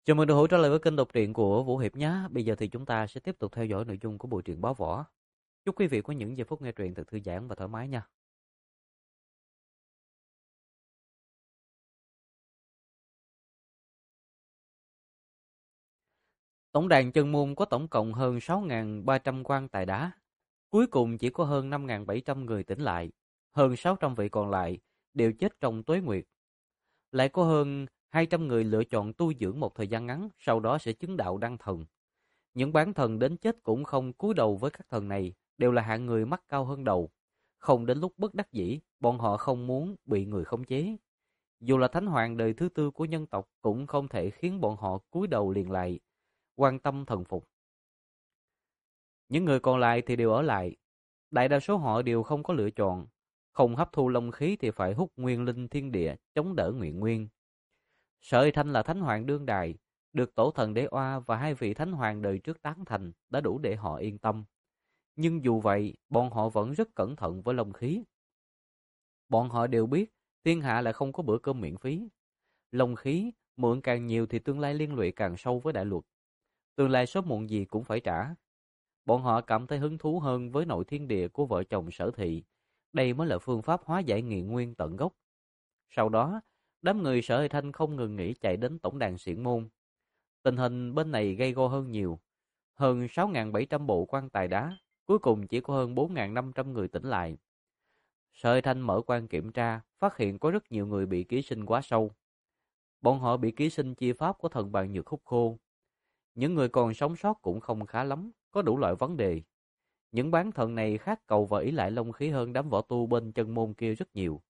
Chào mừng được hỗ trợ lại với kênh đọc truyện của Vũ Hiệp nhé. Bây giờ thì chúng ta sẽ tiếp tục theo dõi nội dung của bộ truyện Báo Võ. Chúc quý vị có những giây phút nghe truyện thật thư giãn và thoải mái nha. Tổng đàn chân môn có tổng cộng hơn 6.300 quan tài đá. Cuối cùng chỉ có hơn 5.700 người tỉnh lại. Hơn 600 vị còn lại đều chết trong tuế nguyệt. Lại có hơn 200 người lựa chọn tu dưỡng một thời gian ngắn, sau đó sẽ chứng đạo đăng thần. Những bán thần đến chết cũng không cúi đầu với các thần này, đều là hạng người mắt cao hơn đầu. Không đến lúc bất đắc dĩ, bọn họ không muốn bị người khống chế. Dù là thánh hoàng đời thứ tư của nhân tộc cũng không thể khiến bọn họ cúi đầu liền lại, quan tâm thần phục. Những người còn lại thì đều ở lại. Đại đa số họ đều không có lựa chọn. Không hấp thu long khí thì phải hút nguyên linh thiên địa, chống đỡ nguyện nguyên. Sở Thanh là thánh hoàng đương đài, được tổ thần Đế Oa và hai vị thánh hoàng đời trước tán thành đã đủ để họ yên tâm. Nhưng dù vậy, bọn họ vẫn rất cẩn thận với long khí. Bọn họ đều biết, thiên hạ là không có bữa cơm miễn phí. Long khí, mượn càng nhiều thì tương lai liên lụy càng sâu với đại luật. Tương lai sớm muộn gì cũng phải trả. Bọn họ cảm thấy hứng thú hơn với nội thiên địa của vợ chồng Sở Thị. Đây mới là phương pháp hóa giải nghiện nguyên tận gốc. Sau đó, đám người Sở Hải Thanh không ngừng nghỉ chạy đến tổng đàn xiển môn. Tình hình bên này gay go hơn nhiều. Hơn 6.700 bộ quan tài đá, cuối cùng chỉ có hơn 4.500 người tỉnh lại. Sợi Thanh mở quan kiểm tra, phát hiện có rất nhiều người bị ký sinh quá sâu. Bọn họ bị ký sinh chi pháp của thần bàn nhược hút khô. Những người còn sống sót cũng không khá lắm, có đủ loại vấn đề. Những bán thần này khát cầu và ý lại long khí hơn đám võ tu bên chân môn kia rất nhiều.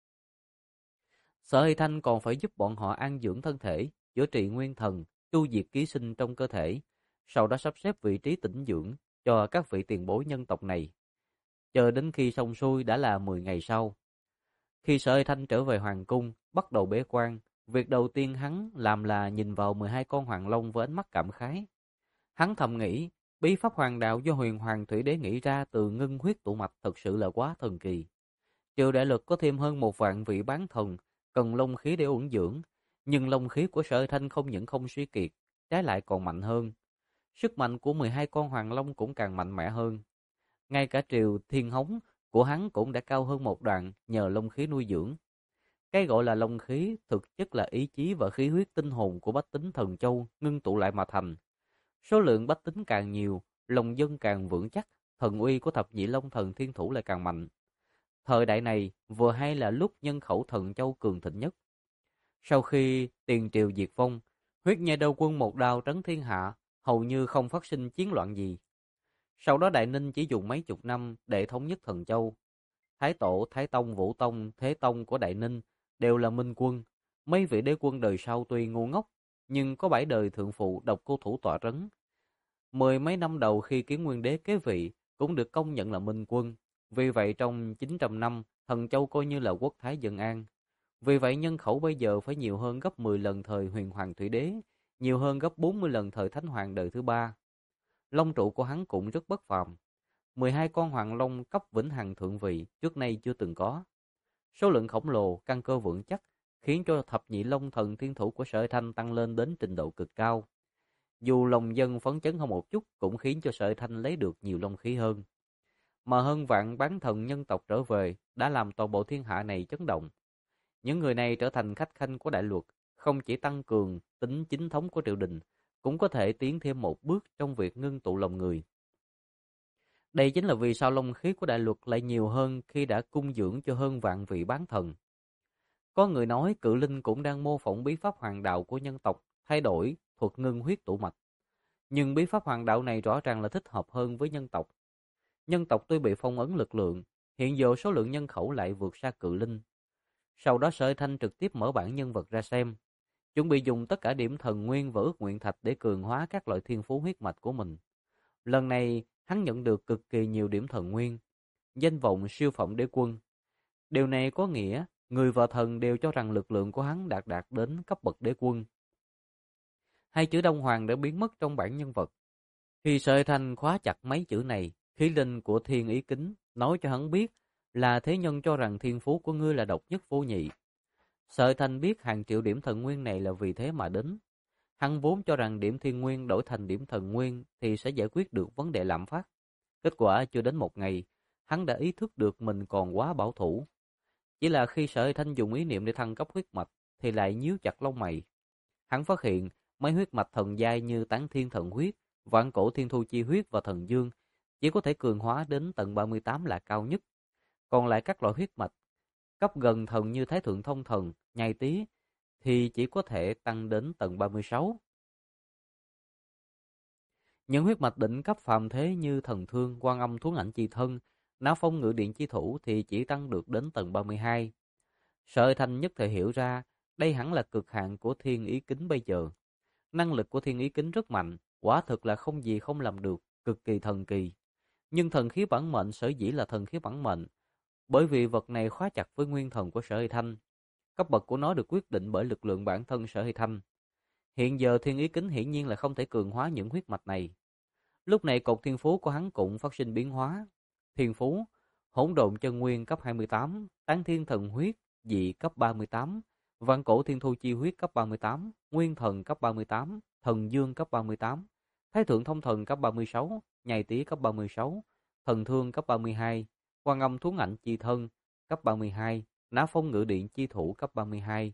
Sợi Thanh còn phải giúp bọn họ an dưỡng thân thể, chữa trị nguyên thần, tu diệt ký sinh trong cơ thể, sau đó sắp xếp vị trí tĩnh dưỡng cho các vị tiền bối nhân tộc này. Chờ đến khi xong xuôi đã là 10 ngày sau. Khi Sở Thanh trở về hoàng cung, bắt đầu bế quan, việc đầu tiên hắn làm là nhìn vào 12 con hoàng long với ánh mắt cảm khái. Hắn thầm nghĩ, bí pháp hoàng đạo do huyền hoàng thủy đế nghĩ ra từ ngưng huyết tụ mạch thật sự là quá thần kỳ. Triều đại lực có thêm hơn 1 vạn vị bán thần, cần long khí để uẩn dưỡng, nhưng long khí của Sở Thanh không những không suy kiệt, trái lại còn mạnh hơn. Sức mạnh của 12 con hoàng long cũng càng mạnh mẽ hơn. Ngay cả triều thiên hống của hắn cũng đã cao hơn một đoạn nhờ long khí nuôi dưỡng. Cái gọi là long khí thực chất là ý chí và khí huyết tinh hồn của bách tính thần châu ngưng tụ lại mà thành. Số lượng bách tính càng nhiều, lòng dân càng vững chắc, thần uy của thập nhị long thần thiên thủ lại càng mạnh. Thời đại này vừa hay là lúc nhân khẩu thần châu cường thịnh nhất. Sau khi tiền triều diệt vong, huyết nhai đầu quân một đao trấn thiên hạ, hầu như không phát sinh chiến loạn gì. Sau đó Đại Ninh chỉ dùng mấy chục năm để thống nhất thần châu. Thái Tổ, Thái Tông, Vũ Tông, Thế Tông của Đại Ninh đều là minh quân. Mấy vị đế quân đời sau tuy ngu ngốc, nhưng có 7 đời thượng phụ độc cô thủ tọa trấn. 10 mấy năm đầu khi Kiến Nguyên đế kế vị cũng được công nhận là minh quân. Vì vậy trong 900 năm, thần châu coi như là quốc thái dân an. Vì vậy nhân khẩu bây giờ phải nhiều hơn gấp 10 lần thời huyền hoàng thủy đế, nhiều hơn gấp 40 lần thời thánh hoàng đời thứ ba. Long trụ của hắn cũng rất bất phàm. 12 con hoàng long cấp vĩnh hằng thượng vị trước nay chưa từng có. Số lượng khổng lồ, căn cơ vững chắc, khiến cho thập nhị long thần thiên thủ của Sở Thanh tăng lên đến trình độ cực cao. Dù lòng dân phấn chấn hơn một chút cũng khiến cho Sở Thanh lấy được nhiều long khí hơn. Mà hơn vạn bán thần nhân tộc trở về đã làm toàn bộ thiên hạ này chấn động. Những người này trở thành khách khanh của đại luật, không chỉ tăng cường tính chính thống của triều đình, cũng có thể tiến thêm một bước trong việc ngưng tụ lòng người. Đây chính là vì sao long khí của đại luật lại nhiều hơn khi đã cung dưỡng cho hơn vạn vị bán thần. Có người nói cự linh cũng đang mô phỏng bí pháp hoàng đạo của nhân tộc, thay đổi thuật ngưng huyết tụ mạch. Nhưng bí pháp hoàng đạo này rõ ràng là thích hợp hơn với nhân tộc. Nhân tộc tuy bị phong ấn lực lượng, hiện giờ số lượng nhân khẩu lại vượt xa cự linh. Sau đó Sở Thanh trực tiếp mở bản nhân vật ra xem, chuẩn bị dùng tất cả điểm thần nguyên và ước nguyện thạch để cường hóa các loại thiên phú huyết mạch của mình. Lần này, hắn nhận được cực kỳ nhiều điểm thần nguyên, danh vọng siêu phẩm đế quân. Điều này có nghĩa, người và thần đều cho rằng lực lượng của hắn đạt đạt đến cấp bậc đế quân. Hai chữ Đông Hoàng đã biến mất trong bản nhân vật. Khi Sợi Thanh khóa chặt mấy chữ này, khí linh của thiên ý kính nói cho hắn biết là thế nhân cho rằng thiên phú của ngươi là độc nhất vô nhị. Sợi Thanh biết hàng triệu điểm thần nguyên này là vì thế mà đến. Hắn vốn cho rằng điểm thiên nguyên đổi thành điểm thần nguyên thì sẽ giải quyết được vấn đề lạm phát. Kết quả chưa đến một ngày, hắn đã ý thức được mình còn quá bảo thủ. Chỉ là khi Sở Hải Thanh dùng ý niệm để thăng cấp huyết mạch thì lại nhíu chặt lông mày. Hắn phát hiện mấy huyết mạch thần giai như Tán Thiên Thần Huyết, Vạn Cổ Thiên Thu Chi Huyết và Thần Dương chỉ có thể cường hóa đến tầng 38 là cao nhất. Còn lại các loại huyết mạch cấp gần thần như Thái Thượng Thông Thần, Nhai Tý thì chỉ có thể tăng đến tầng 36. Những huyết mạch đỉnh cấp phàm thế như Thần Thương, Quan Âm Tuấn Ảnh Chi Thân, Náo Phong Ngự Điện Chi Thủ thì chỉ tăng được đến tầng 32. Sở Thanh nhất thời hiểu ra, đây hẳn là cực hạn của Thiên Ý Kính bây giờ. Năng lực của Thiên Ý Kính rất mạnh, quả thực là không gì không làm được, cực kỳ thần kỳ. Nhưng thần khí bản mệnh sở dĩ là thần khí bản mệnh, bởi vì vật này khóa chặt với nguyên thần của Sở Hy Thanh. Cấp bậc của nó được quyết định bởi lực lượng bản thân Sở Hy Thanh. Hiện giờ Thiên Ý Kính hiển nhiên là không thể cường hóa những huyết mạch này. Lúc này cột thiên phú của hắn cũng phát sinh biến hóa. Thiên phú, hỗn độn chân nguyên cấp 28, tán thiên thần huyết, dị cấp 38, vạn cổ thiên thu chi huyết cấp 38, nguyên thần cấp 38, thần dương cấp 38, thái thượng thông thần cấp 36, nhai tý cấp 36, thần thương cấp 32, quan âm tuấn ảnh chi thân cấp 32, nã phong ngự điện chi thủ cấp 32.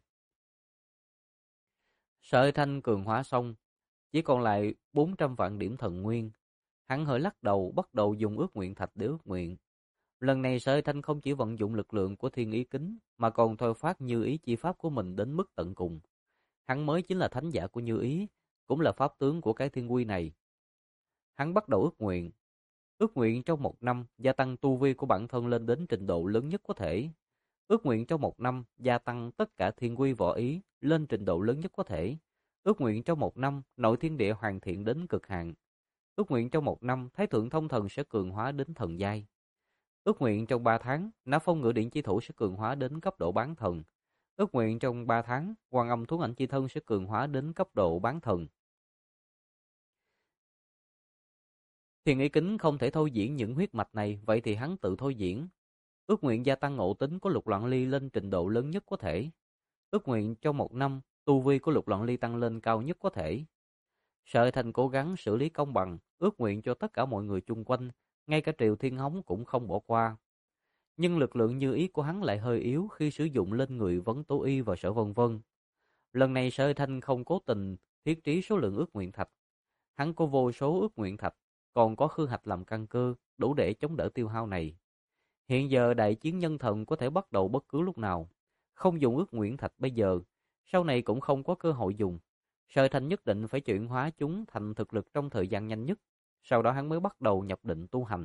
Sở Thanh cường hóa xong, chỉ còn lại 400 vạn điểm thần nguyên. Hắn hơi lắc đầu, bắt đầu dùng ước nguyện thạch để ước nguyện. Lần này Sở Thanh không chỉ vận dụng lực lượng của Thiên Ý Kính, mà còn thôi phát Như Ý chi pháp của mình đến mức tận cùng. Hắn mới chính là thánh giả của Như Ý, cũng là pháp tướng của cái thiên quy này. Hắn bắt đầu ước nguyện trong một năm gia tăng tu vi của bản thân lên đến trình độ lớn nhất có thể. Ước nguyện trong một năm gia tăng tất cả thiên quy võ ý lên trình độ lớn nhất có thể. Ước nguyện trong một năm nội thiên địa hoàn thiện đến cực hạn. Ước nguyện trong một năm thái thượng thông thần sẽ cường hóa đến thần giai. Ước nguyện trong 3 tháng nã phong ngự điện chi thủ sẽ cường hóa đến cấp độ bán thần. Ước nguyện trong 3 tháng quan âm tuấn ảnh chi thân sẽ cường hóa đến cấp độ bán thần. Thiên Ý Kính không thể thôi diễn những huyết mạch này, vậy thì hắn tự thôi diễn. Ước nguyện gia tăng ngộ tính của Lục Loạn Ly lên trình độ lớn nhất có thể. Ước nguyện trong một năm tu vi của Lục Loạn Ly tăng lên cao nhất có thể. Sở Thành cố gắng xử lý công bằng, ước nguyện cho tất cả mọi người chung quanh, ngay cả Triệu Thiên Hống cũng không bỏ qua. Nhưng lực lượng Như Ý của hắn lại hơi yếu khi sử dụng lên người Vấn Tố Y và Sở Vân Vân. Lần này Sở Thanh không cố tình thiết trí số lượng ước nguyện thạch. Hắn có vô số ước nguyện thạch, còn có khư hạch làm căn cơ, đủ để chống đỡ tiêu hao này. Hiện giờ đại chiến nhân thần có thể bắt đầu bất cứ lúc nào. Không dùng ước nguyện thạch bây giờ, sau này cũng không có cơ hội dùng. Sở Thanh nhất định phải chuyển hóa chúng thành thực lực trong thời gian nhanh nhất. Sau đó hắn mới bắt đầu nhập định tu hành.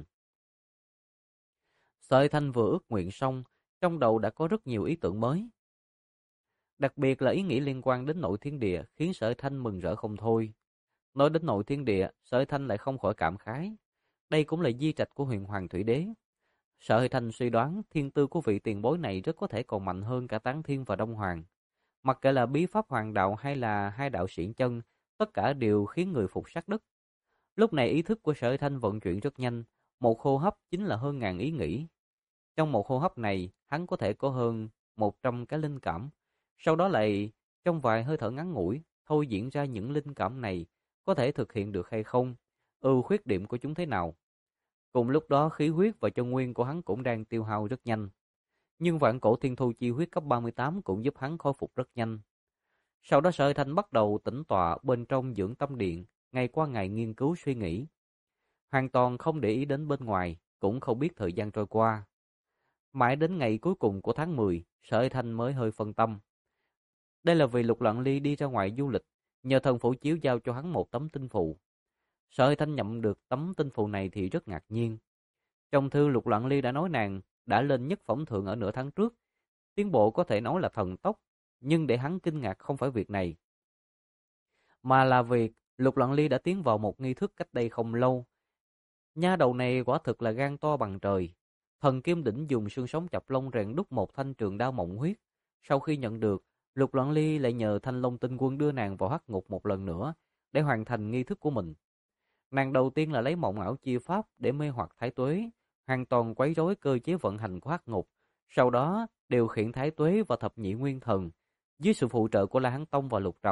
Sở Thanh vừa ước nguyện xong, trong đầu đã có rất nhiều ý tưởng mới. Đặc biệt là ý nghĩ liên quan đến nội thiên địa khiến Sở Thanh mừng rỡ không thôi. Nói đến nội thiên địa, Sở Thanh lại không khỏi cảm khái. Đây cũng là di trạch của huyền hoàng thủy đế. Sở Thanh suy đoán thiên tư của vị tiền bối này rất có thể còn mạnh hơn cả Tán Thiên và Đông Hoàng. Mặc kệ là bí pháp hoàng đạo hay là hai đạo xiển chân, tất cả đều khiến người phục sát đất. Lúc này ý thức của Sở Thanh vận chuyển rất nhanh, một hô hấp chính là hơn ngàn ý nghĩ. Trong một hô hấp này, hắn có thể có hơn 100 cái linh cảm. Sau đó lại trong vài hơi thở ngắn ngủi, thôi diễn ra những linh cảm này có thể thực hiện được hay không, ưu khuyết điểm của chúng thế nào. Cùng lúc đó khí huyết và chân nguyên của hắn cũng đang tiêu hao rất nhanh. Nhưng vạn cổ thiên thu chi huyết cấp 38 cũng giúp hắn khôi phục rất nhanh. Sau đó Sở Thanh bắt đầu tĩnh tọa bên trong dưỡng tâm điện, ngày qua ngày nghiên cứu suy nghĩ. Hoàn toàn không để ý đến bên ngoài, cũng không biết thời gian trôi qua. Mãi đến ngày cuối cùng của tháng 10, Sở Thanh mới hơi phân tâm. Đây là vì Lục Loạn Ly đi ra ngoài du lịch, nhờ thần phủ chiếu giao cho hắn một tấm tinh phù. Sở Thanh nhận được tấm tinh phù này thì rất ngạc nhiên. Trong thư Lục Loạn Ly đã nói nàng đã lên nhất phẩm thượng ở nửa tháng trước, tiến bộ có thể nói là thần tốc, nhưng để hắn kinh ngạc không phải việc này, mà là việc Lục Loạn Ly đã tiến vào một nghi thức cách đây không lâu. Nha đầu này quả thực là gan to bằng trời. Thần Kim Đỉnh dùng xương sống chập lông rèn đúc một thanh trường đao mộng huyết. Sau khi nhận được, Lục Loạn Ly lại nhờ Thanh Long Tinh Quân đưa nàng vào hắc ngục một lần nữa để hoàn thành nghi thức của mình. Nàng đầu tiên là lấy mộng ảo chia pháp để mê hoặc Thái Tuế, hoàn toàn quấy rối cơ chế vận hành của hắc ngục. Sau đó điều khiển Thái Tuế và thập nhị nguyên thần dưới sự phụ trợ của La Hán Tông và Lục Trầm,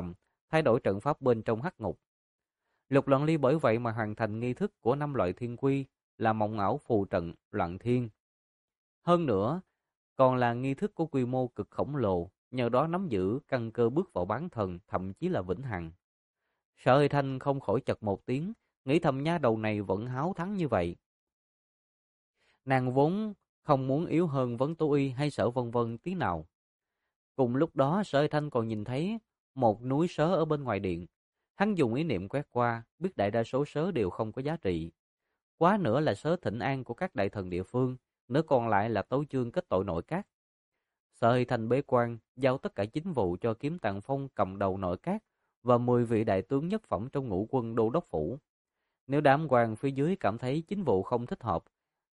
thay đổi trận pháp bên trong hắc ngục. Lục Loạn Ly bởi vậy mà hoàn thành nghi thức của 5 loại thiên quy là mộng ảo phù trận loạn thiên. Hơn nữa, còn là nghi thức có quy mô cực khổng lồ, nhờ đó nắm giữ căn cơ bước vào bán thần, thậm chí là vĩnh hằng. Sở Hơi Thanh không khỏi chật một tiếng, nghĩ thầm nha đầu này vẫn háo thắng như vậy. Nàng vốn không muốn yếu hơn Vấn Tố Y hay Sở Vân Vân tí nào. Cùng lúc đó Sở Hơi Thanh còn nhìn thấy một núi sớ ở bên ngoài điện. Hắn dùng ý niệm quét qua, biết đại đa số sớ đều không có giá trị. Quá nữa là sớ thịnh an của các đại thần địa phương, nữa còn lại là tấu chương kết tội nội các. Sở Hơi Thanh bế quan, giao tất cả chính vụ cho Kiếm Tàng Phong cầm đầu nội các và 10 vị đại tướng nhất phẩm trong ngũ quân đô đốc phủ. Nếu đám quan phía dưới cảm thấy chính vụ không thích hợp,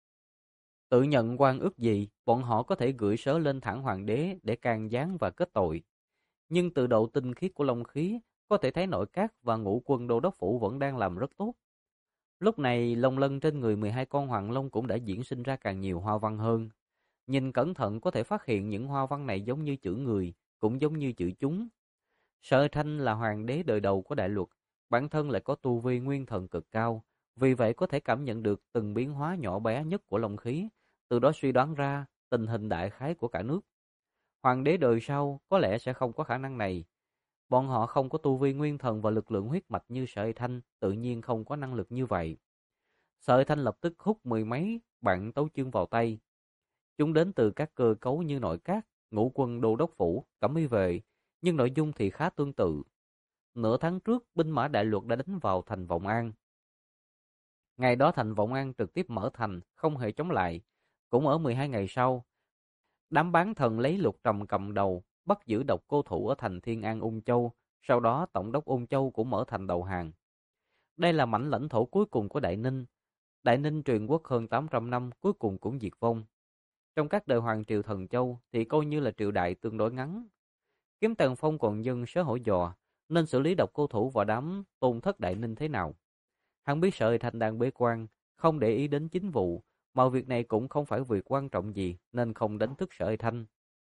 tự nhận quan ước gì, bọn họ có thể gửi sớ lên thẳng hoàng đế để can gián và kết tội. Nhưng từ độ tinh khiết của long khí, có thể thấy nội các và ngũ quân đô đốc phủ vẫn đang làm rất tốt. Lúc này, lông lân trên người 12 con hoàng long cũng đã diễn sinh ra càng nhiều hoa văn hơn. Nhìn cẩn thận có thể phát hiện những hoa văn này giống như chữ người, cũng giống như chữ chúng. Sở Thanh là hoàng đế đời đầu của đại luật, bản thân lại có tu vi nguyên thần cực cao, vì vậy có thể cảm nhận được từng biến hóa nhỏ bé nhất của long khí, từ đó suy đoán ra tình hình đại khái của cả nước. Hoàng đế đời sau có lẽ sẽ không có khả năng này. Bọn họ không có tu vi nguyên thần và lực lượng huyết mạch như Sở Thanh, tự nhiên không có năng lực như vậy. Sở Thanh lập tức hút 10 mấy bản tấu chương vào tay. Chúng đến từ các cơ cấu như nội các, ngũ quân đô đốc phủ, cẩm y vệ, nhưng nội dung thì khá tương tự. Nửa tháng trước, binh mã đại luật đã đánh vào thành Vọng An. Ngày đó thành Vọng An trực tiếp mở thành, không hề chống lại. Cũng ở 12 ngày sau, đám bán thần lấy Lục Trầm cầm đầu, bắt giữ độc cô thủ ở thành Thiên An Ung Châu, sau đó tổng đốc Ung Châu cũng mở thành đầu hàng. Đây là mảnh lãnh thổ cuối cùng của Đại Ninh. Đại Ninh truyền quốc hơn 800 năm cuối cùng cũng diệt vong. Trong các đời hoàng triều Thần Châu thì coi như là triều đại tương đối ngắn. Kiếm Tần Phong còn dân sớ hổ dò, nên xử lý độc cô thủ và đám tôn thất Đại Ninh thế nào. Hắn biết Sở Hơi Thanh đang bế quan, không để ý đến chính vụ, mà việc này cũng không phải việc quan trọng gì nên không đánh thức Sở Hơi Thanh.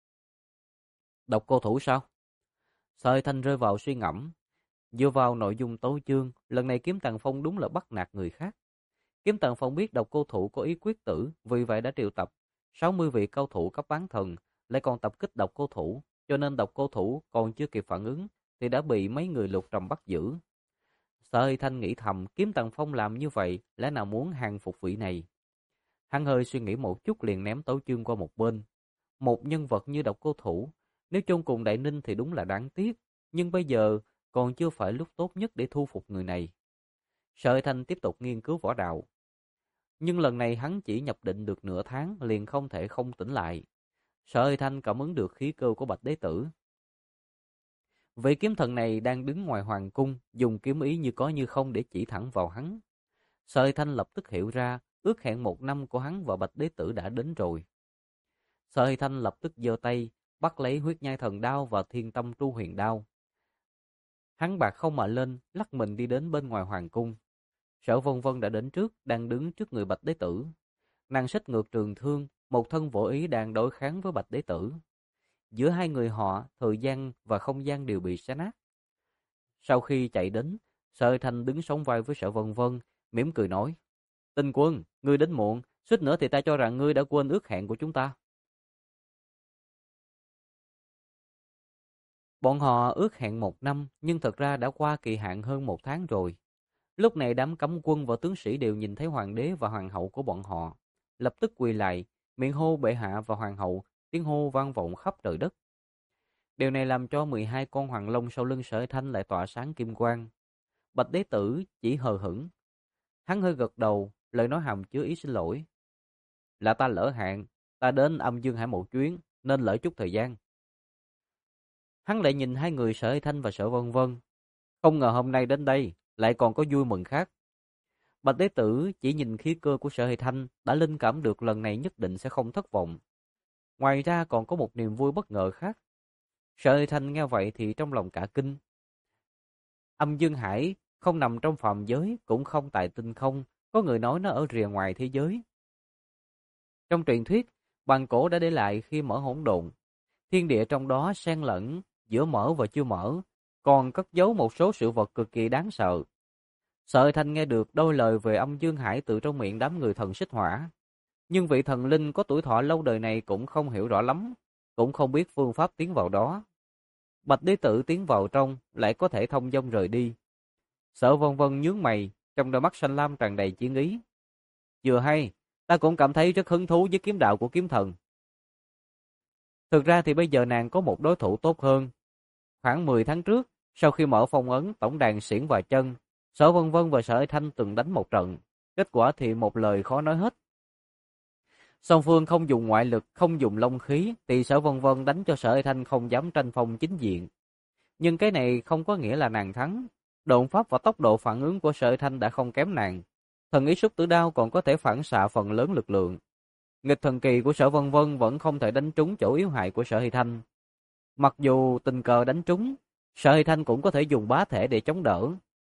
Độc cô thủ sao? Sở Hơi Thanh rơi vào suy ngẫm. Dựa vào nội dung tấu chương, lần này Kiếm Tần Phong đúng là bắt nạt người khác. Kiếm Tần Phong biết độc cô thủ có ý quyết tử, vì vậy đã triệu tập 60 vị cao thủ cấp bán thần, lại còn tập kích độc cô thủ, cho nên độc cô thủ còn chưa kịp phản ứng thì đã bị mấy người Lục Trầm bắt giữ. Sở Hơi Thanh nghĩ thầm, Kiếm Tần Phong làm như vậy lẽ nào muốn hàng phục vị này. Hắn hơi suy nghĩ một chút liền ném tấu chương qua một bên. Một nhân vật như độc cô thủ, nếu chôn cùng Đại Ninh thì đúng là đáng tiếc, nhưng bây giờ còn chưa phải lúc tốt nhất để thu phục người này. Sở Hơi Thanh tiếp tục nghiên cứu võ đạo. Nhưng lần này hắn chỉ nhập định được nửa tháng liền không thể không tỉnh lại. Sở Hơi Thanh cảm ứng được khí cơ của Bạch Đế Tử. Vị kiếm thần này đang đứng ngoài hoàng cung, dùng kiếm ý như có như không để chỉ thẳng vào hắn. Sở Hơi Thanh lập tức hiểu ra, ước hẹn 1 năm của hắn và Bạch Đế Tử đã đến rồi. Sở Hơi Thanh lập tức giơ tay, bắt lấy huyết nhai thần đao và thiên tâm tru huyền đao. Hắn bạc không mà lên, lắc mình đi đến bên ngoài hoàng cung. Sở Vân Vân đã đến trước, đang đứng trước người Bạch Đế Tử. Nàng xách ngược trường thương, một thân võ ý đang đối kháng với Bạch Đế Tử. Giữa hai người họ, thời gian và không gian đều bị xé nát. Sau khi chạy đến, Sở Hơi Thanh đứng sóng vai với Sở Vân Vân, mỉm cười nói: Tinh Quân, ngươi đến muộn, suýt nữa thì ta cho rằng ngươi đã quên ước hẹn của chúng ta. Bọn họ ước hẹn 1 năm, nhưng thật ra đã qua kỳ hạn hơn 1 tháng rồi. Lúc này đám cấm quân và tướng sĩ đều nhìn thấy hoàng đế và hoàng hậu của bọn họ, lập tức quỳ lại, miệng hô bệ hạ và hoàng hậu, tiếng hô vang vọng khắp trời đất. Điều này làm cho 12 con hoàng long sau lưng Sở Thanh lại tỏa sáng kim quang. Bạch Đế Tử chỉ hờ hững. Hắn hơi gật đầu, lời nói hàm chứa ý xin lỗi. Là ta lỡ hẹn, ta đến Âm Dương Hải một chuyến, nên lỡ chút thời gian. Hắn lại nhìn hai người Sở Thanh và Sở Vân Vân. Không ngờ hôm nay đến đây, lại còn có vui mừng khác. Bạch Đế Tử chỉ nhìn khí cơ của Sở Hơi Thanh đã linh cảm được lần này nhất định sẽ không thất vọng. Ngoài ra còn có một niềm vui bất ngờ khác. Sở Hơi Thanh nghe vậy thì trong lòng cả kinh. Âm Dương Hải không nằm trong phàm giới, cũng không tại tinh không, có người nói nó ở rìa ngoài thế giới. Trong truyền thuyết, bàn cổ đã để lại khi mở hỗn độn. Thiên địa trong đó xen lẫn giữa mở và chưa mở, còn cất giấu một số sự vật cực kỳ đáng sợ. Sở Hải Thanh nghe được đôi lời về âm Dương Hải từ trong miệng đám người thần xích hỏa. Nhưng vị thần linh có tuổi thọ lâu đời này cũng không hiểu rõ lắm, cũng không biết phương pháp tiến vào đó. Bạch Đế Tử tiến vào trong lại có thể thông dong rời đi. Sở Vân Vân nhướng mày, trong đôi mắt xanh lam tràn đầy chiến ý. Vừa hay, ta cũng cảm thấy rất hứng thú với kiếm đạo của kiếm thần. Thực ra thì bây giờ nàng có một đối thủ tốt hơn. Khoảng 10 tháng trước, sau khi mở phong ấn tổng đàn xiển và chân, Sở Vân Vân và Sở Hải Thanh từng đánh một trận. Kết quả thì một lời khó nói hết. Song phương không dùng ngoại lực, không dùng long khí, thì Sở Vân Vân đánh cho Sở Hải Thanh không dám tranh phong chính diện. Nhưng cái này không có nghĩa là nàng thắng. Độn pháp và tốc độ phản ứng của Sở Hải Thanh đã không kém nàng. Thần ý xúc tử đao còn có thể phản xạ phần lớn lực lượng. Nghịch thần kỳ của Sở Vân Vân vẫn không thể đánh trúng chỗ yếu hại của Sở Hải Thanh. Mặc dù tình cờ đánh trúng, Sở Hải Thanh cũng có thể dùng bá thể để chống đỡ.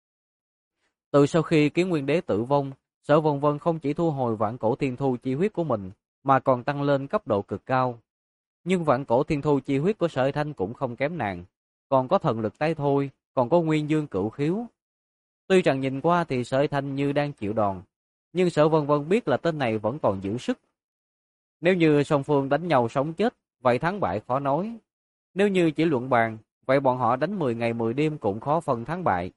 Từ sau khi Kiến Nguyên Đế tử vong, Sở Vân Vân không chỉ thu hồi Vạn Cổ Thiên Thu chi huyết của mình, mà còn tăng lên cấp độ cực cao. Nhưng Vạn Cổ Thiên Thu chi huyết của Sở Hải Thanh cũng không kém nàng, còn có thần lực tái thôi, còn có Nguyên Dương Cửu Khiếu. Tuy rằng nhìn qua thì Sở Hải Thanh như đang chịu đòn, nhưng Sở Vân Vân biết là tên này vẫn còn giữ sức. Nếu như song phương đánh nhau sống chết, vậy thắng bại khó nói. Nếu như chỉ luận bàn, vậy bọn họ đánh 10 ngày 10 đêm cũng khó phân thắng bại.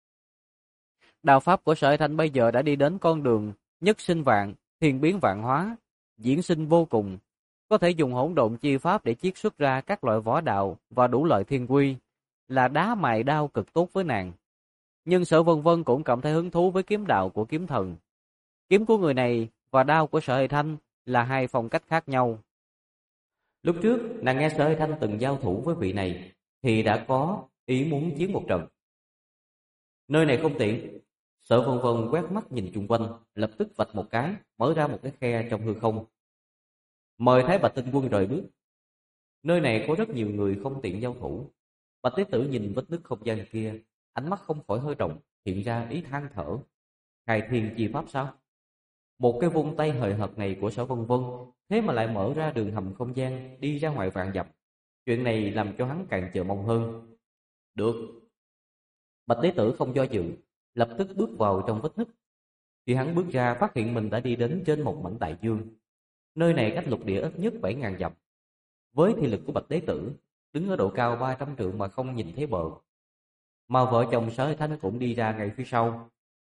Đạo pháp của Sở Hải Thanh bây giờ đã đi đến con đường nhất sinh vạn, thiên biến vạn hóa, diễn sinh vô cùng, có thể dùng hỗn độn chi pháp để chiết xuất ra các loại võ đạo và đủ loại thiên quy, là đá mài đao cực tốt với nàng. Nhưng Sở Vân Vân cũng cảm thấy hứng thú với kiếm đạo của kiếm thần. Kiếm của người này và đao của Sở Hải Thanh là hai phong cách khác nhau. Lúc trước, nàng nghe Sở Hải Thanh từng giao thủ với vị này, thì đã có ý muốn chiến một trận. Nơi này không tiện. Sở Vân Vân quét mắt nhìn chung quanh, lập tức vạch một cái, mở ra một cái khe trong hư không. Mời Thái Bạch Tinh Quân rời bước. Nơi này có rất nhiều người không tiện giao thủ. Bạch Tế Tử nhìn vết nứt không gian kia, ánh mắt không khỏi hơi động, hiện ra ý than thở. Khai thiên chi pháp sao? Một cái vung tay hời hợt này của Sở Vân Vân, thế mà lại mở ra đường hầm không gian đi ra ngoài vạn dặm. Chuyện này làm cho hắn càng chờ mong hơn. Được. Bạch Tế Tử không do dự, lập tức bước vào trong vết nứt. Khi hắn bước ra, phát hiện mình đã đi đến trên một mảnh đại dương. Nơi này cách lục địa ít nhất 7.000 dặm. Với thị lực của Bạch Tế Tử, đứng ở độ cao 300 trượng mà không nhìn thấy bờ. Mà vợ chồng Sở Hải Thanh cũng đi ra ngay phía sau.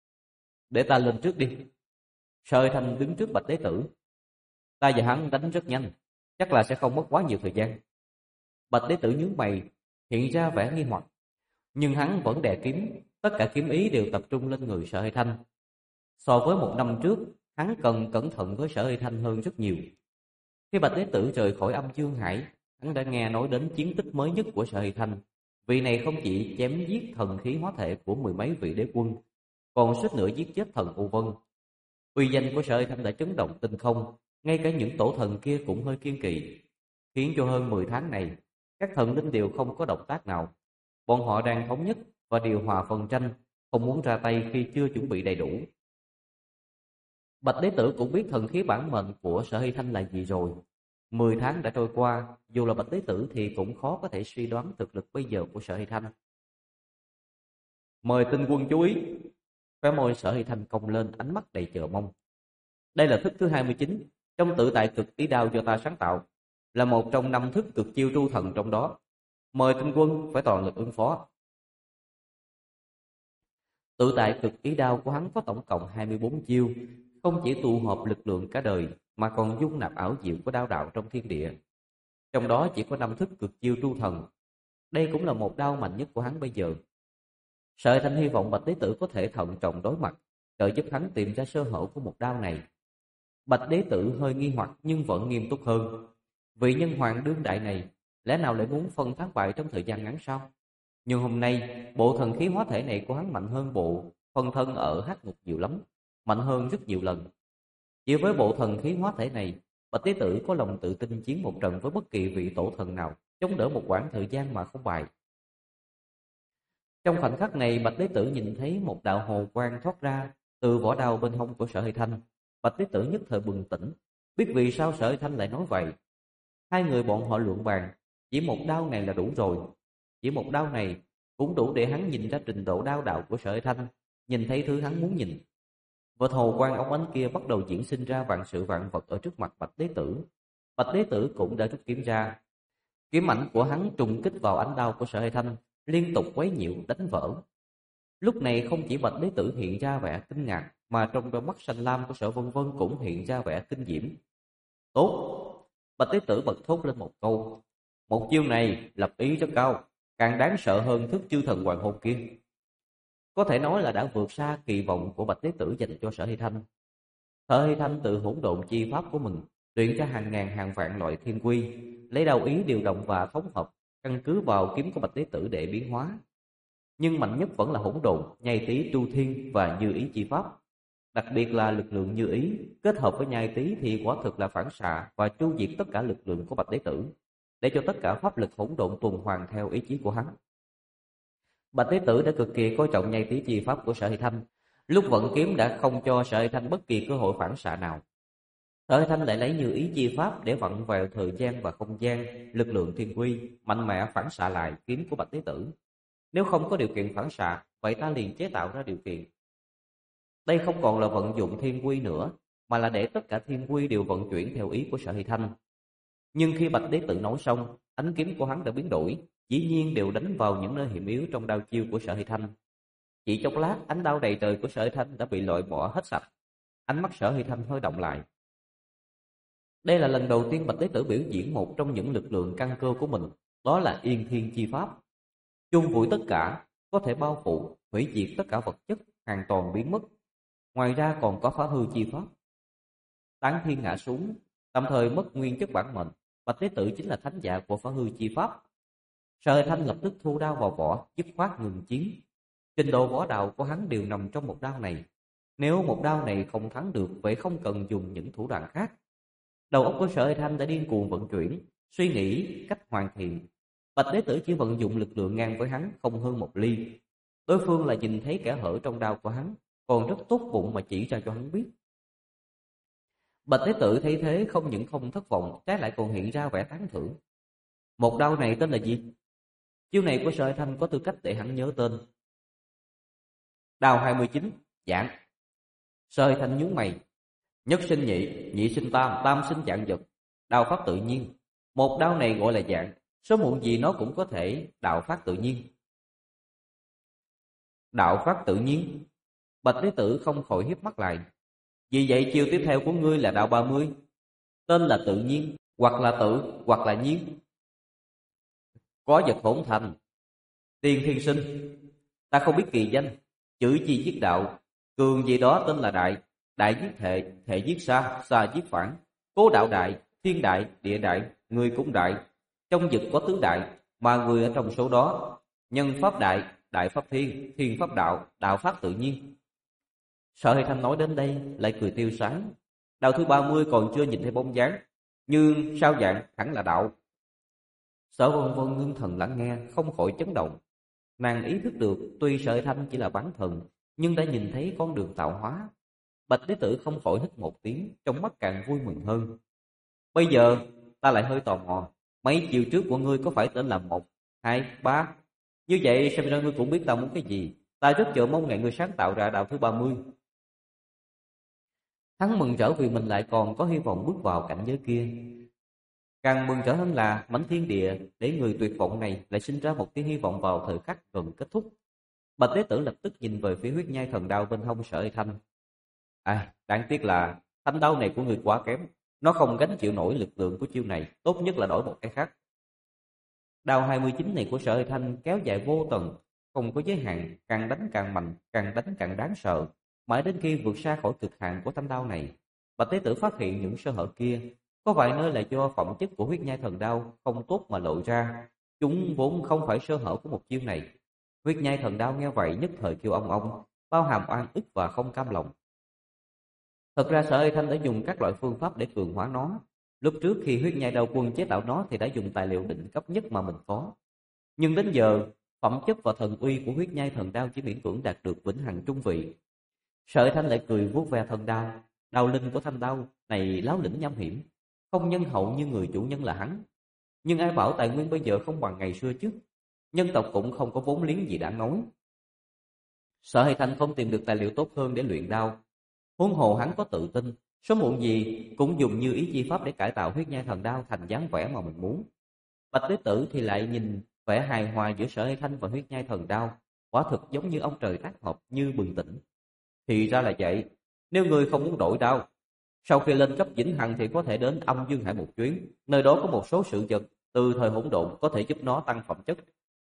Để ta lên trước đi. Sở Hải Thanh đứng trước Bạch Tế Tử. Ta và hắn đánh rất nhanh, chắc là sẽ không mất quá nhiều thời gian. Bạch Tế Tử nhướng mày, hiện ra vẻ nghi hoặc. Nhưng hắn vẫn đè kiếm, tất cả kiếm ý đều tập trung lên người Sở Hải Thanh. So với một năm trước, hắn cần cẩn thận với Sở Hải Thanh hơn rất nhiều. Khi Bạch Đế Tử rời khỏi Âm Dương Hải, hắn đã nghe nói đến chiến tích mới nhất của Sở Hải Thanh. Vị này không chỉ chém giết thần khí hóa thể của mười mấy vị đế quân, còn suýt nữa giết chết thần U Vân. Uy danh của Sở Hải Thanh đã chấn động tinh không, ngay cả những tổ thần kia cũng hơi kiêng kỵ, khiến cho hơn 10 tháng này, các thần linh đều không có động tác nào. Bọn họ đang thống nhất và điều hòa phần tranh, không muốn ra tay khi chưa chuẩn bị đầy đủ. Bạch Đế Tử cũng biết thần khí bản mệnh của Sở Hải Thanh là gì rồi. 10 tháng đã trôi qua, dù là Bạch Đế Tử thì cũng khó có thể suy đoán thực lực bây giờ của Sở Hải Thanh. Mời tinh quân chú ý. Khóe môi Sở Hải Thanh cong lên, ánh mắt đầy chờ mong. Đây là thức thứ 29 trong tự tại cực ý đao do ta sáng tạo, là một trong 5 thức cực chiêu tru thần trong đó. Mời tinh quân phải toàn lực ứng phó. Tự tại cực ý đao của hắn có tổng cộng 24 chiêu, không chỉ tụ họp lực lượng cả đời mà còn dung nạp ảo diệu của đao đạo trong thiên địa. Trong đó chỉ có 5 thức cực chiêu tru thần. Đây cũng là một đao mạnh nhất của hắn bây giờ. Sở Hải Thanh hy vọng Bạch Đế Tử có thể thận trọng đối mặt, trợ giúp hắn tìm ra sơ hở của một đao này. Bạch Đế Tử hơi nghi hoặc nhưng vẫn nghiêm túc hơn. Vị nhân hoàng đương đại này lẽ nào lại muốn phân thắng bại trong thời gian ngắn sao? Nhưng hôm nay, bộ thần khí hóa thể này của hắn mạnh hơn bộ phân thân ở Hắc Ngục nhiều lắm, mạnh hơn rất nhiều lần. Chỉ với bộ thần khí hóa thể này, Bạch Tế Tử có lòng tự tin chiến một trận với bất kỳ vị tổ thần nào, chống đỡ một quãng thời gian mà không bại. Trong khoảnh khắc này, Bạch Tế Tử nhìn thấy một đạo hồ quang thoát ra từ vỏ đao bên hông của Sở Hải Thanh. Bạch Tế Tử nhất thời bừng tỉnh, biết vì sao Sở Hải Thanh lại nói vậy. Hai người bọn họ luận bàn, chỉ một đao này là đủ rồi. Chỉ một đao này cũng đủ để hắn nhìn ra trình độ đao đạo của Sở Hải Thanh, nhìn thấy thứ hắn muốn nhìn. Và hồ quang ống ánh kia bắt đầu diễn sinh ra vạn sự vạn vật ở trước mặt Bạch Đế Tử. Bạch Đế Tử cũng đã rút kiếm ra. Kiếm ảnh của hắn trùng kích vào ánh đao của Sở Hải Thanh, liên tục quấy nhiễu đánh vỡ. Lúc này không chỉ Bạch Đế Tử hiện ra vẻ kinh ngạc, mà trong đôi mắt xanh lam của Sở Vân Vân cũng hiện ra vẻ kinh diễm. Tốt! Bạch Đế Tử bật thốt lên một câu. Một chiêu này lập ý rất cao, càng đáng sợ hơn thức chư thần hoàng hôn kia. Có thể nói là đã vượt xa kỳ vọng của Bạch Đế Tử dành cho Sở Hy Thanh. Sở Hy Thanh tự hỗn độn chi pháp của mình, luyện ra hàng ngàn hàng vạn loại thiên quy, lấy đạo ý điều động và thống hợp, căn cứ vào kiếm của Bạch Đế Tử để biến hóa. Nhưng mạnh nhất vẫn là hỗn độn, nhai tí tru thiên và như ý chi pháp. Đặc biệt là lực lượng như ý, kết hợp với nhai tí thì quả thực là phản xạ và chu diệt tất cả lực lượng của Bạch Đế Tử, để cho tất cả pháp lực hỗn độn tuần hoàn theo ý chí của hắn. Bạch Đế Tử đã cực kỳ coi trọng nhai tí chi pháp của Sở Hy Thanh, lúc vận kiếm đã không cho Sở Hy Thanh bất kỳ cơ hội phản xạ nào. Sở Hy Thanh lại lấy như ý chi pháp để vặn vào thời gian và không gian, lực lượng thiên quy, mạnh mẽ phản xạ lại kiếm của Bạch Đế Tử. Nếu không có điều kiện phản xạ, vậy ta liền chế tạo ra điều kiện. Đây không còn là vận dụng thiên quy nữa, mà là để tất cả thiên quy đều vận chuyển theo ý của Sở Hy Thanh. Nhưng khi Bạch Đế Tử nói xong, ánh kiếm của hắn đã biến đổi, dĩ nhiên đều đánh vào những nơi hiểm yếu trong đao chiêu của Sở Hy Thanh. Chỉ chốc lát, ánh đao đầy trời của Sở Hy Thanh đã bị loại bỏ hết sạch. Ánh mắt Sở Hy Thanh hơi động lại. Đây là lần đầu tiên Bạch Đế Tử biểu diễn một trong những lực lượng căn cơ của mình, đó là Yên Thiên chi pháp. Chung vùi tất cả, có thể bao phủ, hủy diệt tất cả vật chất, hoàn toàn biến mất. Ngoài ra còn có phá hư chi pháp. Tán thiên ngã xuống, tạm thời mất nguyên chất bản mệnh, Bạch Đế Tử chính là thánh giả của phá hư chi pháp. Sở Thanh lập tức thu đao vào vỏ, dứt khoát ngừng chiến. Trình độ võ đạo của hắn đều nằm trong một đao này. Nếu một đao này không thắng được, vậy không cần dùng những thủ đoạn khác. Đầu óc của Sở Thanh đã điên cuồng vận chuyển, suy nghĩ cách hoàn thiện. Bạch Đế Tử chỉ vận dụng lực lượng ngang với hắn không hơn một ly. Đối phương là nhìn thấy kẻ hở trong đao của hắn, còn rất tốt bụng mà chỉ ra cho hắn biết. Bạch Đế Tử thấy thế không những không thất vọng, trái lại còn hiện ra vẻ tán thưởng. Một đao này tên là gì? Chiêu này của Sở Thanh có tư cách để hắn nhớ tên. Đao 29, dạng. Sở Thanh nhướng mày. Nhất sinh nhị, nhị sinh tam, tam sinh dạng vật. Đao pháp tự nhiên. Một đao này gọi là dạng, sớm muộn gì nó cũng có thể đạo pháp tự nhiên. Đạo pháp tự nhiên? Bạch Đế Tử không khỏi hiếp mắt lại. Vì vậy chiêu tiếp theo của ngươi là đạo 30. Tên là tự nhiên, hoặc là tự, hoặc là nhiên. Có vật hỗn thành. Tiên thiên sinh. Ta không biết kỳ danh. Chữ chi giết đạo. Cường gì đó tên là đại. Đại giết thệ, thệ giết xa, xa giết phản. Cố đạo đại, thiên đại, địa đại, người cũng đại. Trong vực có tứ đại, mà người ở trong số đó. Nhân pháp đại, đại pháp thiên, thiên pháp đạo, đạo pháp tự nhiên. Sở Hy Thanh nói đến đây lại cười tiêu sái. Đạo thứ 30 còn chưa nhìn thấy bóng dáng, nhưng sao dạng hẳn là đạo. Sở Vân Vân ngưng thần lắng nghe, không khỏi chấn động. Nàng ý thức được tuy Sở Hy Thanh chỉ là bán thần, nhưng đã nhìn thấy con đường tạo hóa. Bạch Đế Tử không khỏi hít một tiếng, trong mắt càng vui mừng hơn. Bây giờ ta lại hơi tò mò, mấy chiều trước của ngươi có phải tên là 1, 2, 3? Như vậy xem ra ngươi cũng biết ta muốn cái gì. Ta rất chờ mong ngày ngươi sáng tạo ra đạo thứ 30. Hắn mừng rỡ vì mình lại còn có hy vọng bước vào cảnh giới kia. Càng mừng rỡ hơn là mảnh thiên địa để người tuyệt vọng này lại sinh ra một tia hy vọng vào thời khắc gần kết thúc. Bạch Đế Tử lập tức nhìn về phía huyết nhai thần đao bên hông Sở Hy Thanh. Đáng tiếc là thanh đao này của người quá kém, nó không gánh chịu nổi lực lượng của chiêu này, tốt nhất là đổi một cái khác. Đao 29 này của Sở Hy Thanh kéo dài vô tận, không có giới hạn, càng đánh càng mạnh, càng đánh càng đáng sợ. Mãi đến khi vượt xa khỏi cực hạn của thanh đao này, Bạch Tế Tử phát hiện những sơ hở kia, có vài nơi là do phẩm chất của huyết nhai thần đao không tốt mà lộ ra. Chúng vốn không phải sơ hở của một chiêu này. Huyết nhai thần đao nghe vậy nhất thời kêu ong, bao hàm oan ức và không cam lòng. Thật ra Sở Hy Thanh đã dùng các loại phương pháp để cường hóa nó. Lúc trước khi huyết nhai đao quân chế tạo nó thì đã dùng tài liệu đỉnh cấp nhất mà mình có. Nhưng đến giờ, phẩm chất và thần uy của huyết nhai thần đao chỉ miễn cưỡng đạt được vĩnh hằng trung vị. Sở Hy Thanh lại cười vuốt ve thần đao. Đao linh của thanh đao này láo lĩnh nham hiểm, không nhân hậu như người chủ nhân là hắn. Nhưng ai bảo tài nguyên bây giờ không bằng ngày xưa chứ. nhân tộc cũng không có vốn liếng gì đáng nói. Sở Hay Thanh không tìm được tài liệu tốt hơn để luyện đao. Huống hồ hắn có tự tin, sớm muộn gì cũng dùng như ý chi pháp để cải tạo huyết nhai thần đao thành dáng vẻ mà mình muốn. Bạch Đế Tử thì lại nhìn vẻ hài hòa giữa Sở Hay Thanh và huyết nhai thần đao, quả thực giống như ông trời tác hợp như bừng tỉnh. Thì ra là vậy, nếu người không muốn đổi đao, sau khi lên cấp vĩnh hằng thì có thể đến Âm Dương Hải một chuyến, nơi đó có một số sự vật từ thời hỗn độn có thể giúp nó tăng phẩm chất.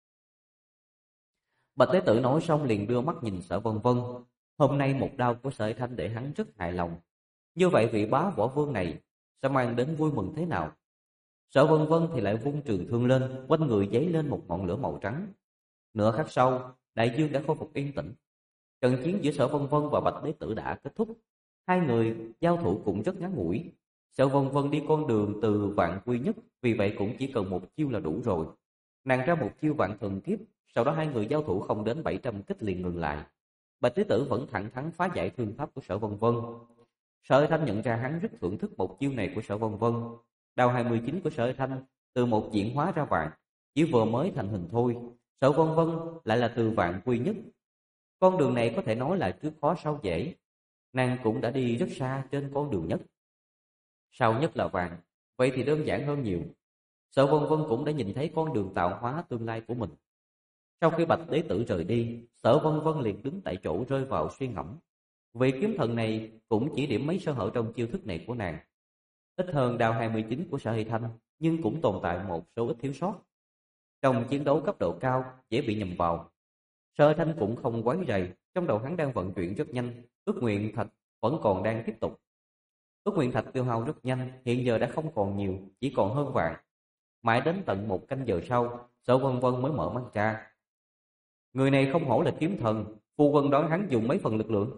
Bạch Tế Tử nói xong liền đưa mắt nhìn Sở Vân Vân. Hôm nay một đao của Sở Hay Thanh để hắn rất hài lòng. Như vậy vị bá võ vương này sẽ mang đến vui mừng thế nào? Sở Vân Vân thì lại vung trường thương lên, quanh người giấy lên một ngọn lửa màu trắng. Nửa khắc sau, đại dương đã khôi phục yên tĩnh. Trận chiến giữa Sở Vân Vân và Bạch Đế Tử đã kết thúc. Hai người giao thủ cũng rất ngắn ngủi. Sở Vân Vân đi con đường từ vạn quy nhất, vì vậy cũng chỉ cần một chiêu là đủ rồi. Nàng ra một chiêu vạn thần kiếp, sau đó hai người giao thủ không đến 700 kích liền ngừng lại. Bạch Đế Tử vẫn thẳng thắn phá giải thương pháp của Sở Vân Vân. Sở Hay Thanh nhận ra hắn rất thưởng thức một chiêu này của Sở Vân Vân. Đao 29 của Sở Hay Thanh từ một diễn hóa ra vạn, chỉ vừa mới thành hình thôi. Sở Vân Vân lại là từ vạn quy nhất. Con đường này có thể nói là trước khó sau dễ. Nàng cũng đã đi rất xa trên con đường nhất. Sau nhất là vàng, vậy thì đơn giản hơn nhiều. Sở Vân Vân cũng đã nhìn thấy con đường tạo hóa tương lai của mình. Sau khi Bạch Đế Tử rời đi, Sở Vân Vân liền đứng tại chỗ rơi vào suy ngẫm. Vị kiếm thần này cũng chỉ điểm mấy sơ hở trong chiêu thức này của nàng. Ít hơn đao 29 của Sở Hay Thanh, nhưng cũng tồn tại một số ít thiếu sót. Trong chiến đấu cấp độ cao, dễ bị nhầm vào. Sở Hay Thanh cũng không quấy rầy, trong đầu hắn đang vận chuyển rất nhanh, ước nguyện thạch vẫn còn đang tiếp tục. Ước nguyện thạch tiêu hao rất nhanh, hiện giờ đã không còn nhiều, chỉ còn hơn vạn. Mãi đến tận một canh giờ sau, Sở Vân Vân mới mở mắt ra. Người này không hổ là kiếm thần, phu quân đoán hắn dùng mấy phần lực lượng?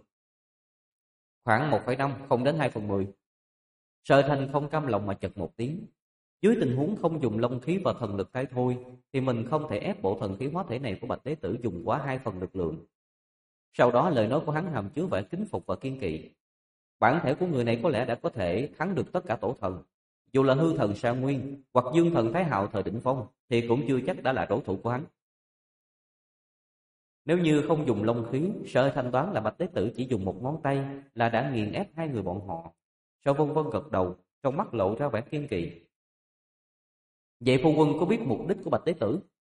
Khoảng 1,5, không đến 2/10. Sở Thành không cam lòng mà chật một tiếng. Dưới tình huống không dùng long khí và thần lực cái thôi, thì mình không thể ép bộ thần khí hóa thể này của Bạch Đế Tử dùng quá 2 phần lực lượng. Sau đó lời nói của hắn hàm chứa vẻ kính phục và kiên kỵ. Bản thể của người này có lẽ đã có thể thắng được tất cả tổ thần. Dù là hư thần Sa Nguyên hoặc dương thần Thái Hạo thời đỉnh phong, thì cũng chưa chắc đã là đối thủ của hắn. Nếu như không dùng long khí, Sở Thanh đoán là Bạch Đế Tử chỉ dùng một ngón tay là đã nghiền ép hai người bọn họ. Sở Vân Vân gật đầu, trong mắt lộ ra vẻ kiên kỵ. Vậy phu quân có biết mục đích của Bạch Đế Tử?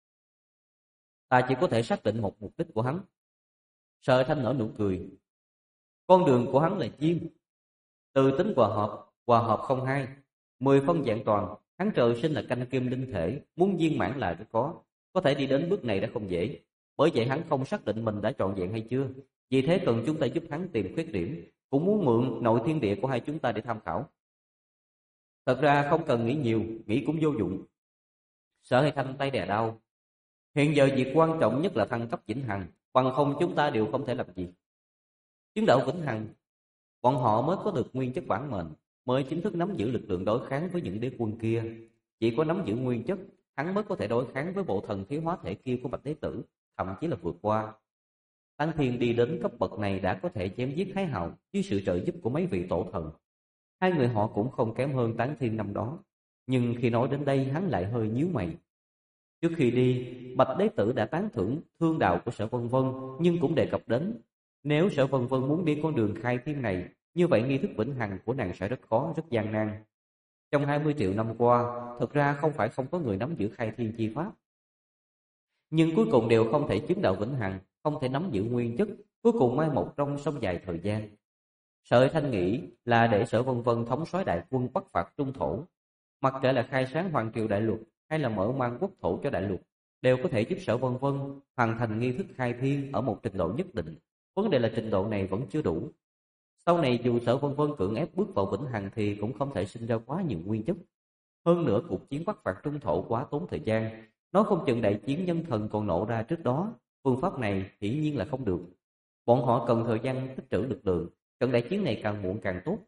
Ta chỉ có thể xác định một mục đích của hắn. Sở Thanh nở nụ cười. Con đường của hắn là chim. Từ tính hòa hợp không hai, 10 phân dạng toàn. Hắn trời sinh là canh kim linh thể, muốn viên mãn là rất có thể đi đến bước này đã không dễ. Bởi vậy hắn không xác định mình đã trọn vẹn hay chưa. Vì thế cần chúng ta giúp hắn tìm khuyết điểm, cũng muốn mượn nội thiên địa của hai chúng ta để tham khảo. Thật ra không cần nghĩ nhiều, nghĩ cũng vô dụng. Sở Hay Thanh tay đè đau. Hiện giờ việc quan trọng nhất là thăng cấp vĩnh hằng, bằng không chúng ta đều không thể làm gì. Chứng đạo vĩnh hằng, bọn họ mới có được nguyên chất bản mệnh, mới chính thức nắm giữ lực lượng đối kháng với những đế quân kia. Chỉ có nắm giữ nguyên chất, hắn mới có thể đối kháng với bộ thần khí hóa thể kia của Bạch Đế Tử, thậm chí là vượt qua. Tán Thiên đi đến cấp bậc này đã có thể chém giết Thái Hạo với sự trợ giúp của mấy vị tổ thần. Hai người họ cũng không kém hơn Tán Thiên năm đó. Nhưng khi nói đến đây hắn lại hơi nhíu mày. Trước khi đi, Bạch Đế Tử đã tán thưởng thương đạo của Sở Vân Vân, nhưng cũng đề cập đến nếu Sở Vân Vân muốn đi con đường khai thiên này, như vậy nghi thức vĩnh hằng của nàng sẽ rất khó, rất gian nan. Trong 20 triệu năm qua, thực ra không phải không có người nắm giữ khai thiên chi pháp, nhưng cuối cùng đều không thể chứng đạo vĩnh hằng, không thể nắm giữ nguyên chất, cuối cùng mai một trong sông dài thời gian. Sở Thanh nghĩ là để Sở Vân Vân thống soái đại quân bắc phạt trung thổ, mặc kệ là khai sáng hoàng triều đại lục hay là mở mang quốc thổ cho đại lục, đều có thể giúp Sở Vân Vân hoàn thành nghi thức khai thiên ở một trình độ nhất định. Vấn đề là trình độ này vẫn chưa đủ. Sau này dù Sở Vân Vân cưỡng ép bước vào vĩnh hằng thì cũng không thể sinh ra quá nhiều nguyên chất. Hơn nữa cuộc chiến bắc phạt trung thổ quá tốn thời gian, nói không chừng đại chiến nhân thần còn nổ ra trước đó. Phương pháp này hiển nhiên là không được. Bọn họ cần thời gian tích trữ lực lượng, trận đại chiến này càng muộn càng tốt.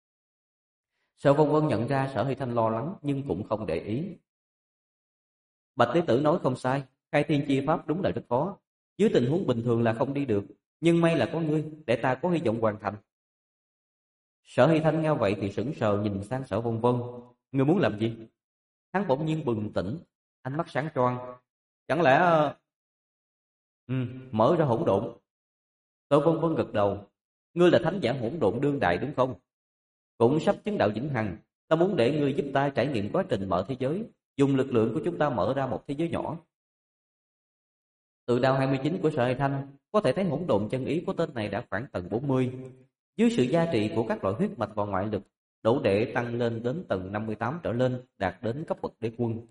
Sở Vân Vân nhận ra Sở Hay Thanh lo lắng nhưng cũng không để ý. Bạch Tế Tử nói không sai, khai thiên chi pháp đúng là rất khó, dưới tình huống bình thường là không đi được, nhưng may là có ngươi, để ta có hy vọng hoàn thành. Sở Hay Thanh nghe vậy thì sững sờ nhìn sang Sở Vân Vân. Ngươi muốn làm gì? Hắn bỗng nhiên bừng tỉnh, ánh mắt sáng choang. Chẳng lẽ... Ừ, mở ra hỗn độn. Tô Vân Vân gật đầu. Ngươi là thánh giả hỗn độn đương đại đúng không? Cũng sắp chứng đạo vĩnh hằng. Ta muốn để ngươi giúp ta trải nghiệm quá trình mở thế giới, dùng lực lượng của chúng ta mở ra một thế giới nhỏ. Tự đạo 29 của Sở Hải Thanh có thể thấy hỗn độn chân ý của tên này đã khoảng tầng 40. Dưới sự gia trị của các loại huyết mạch và ngoại lực, đủ để tăng lên đến tầng 58 trở lên, đạt đến cấp bậc đế quân.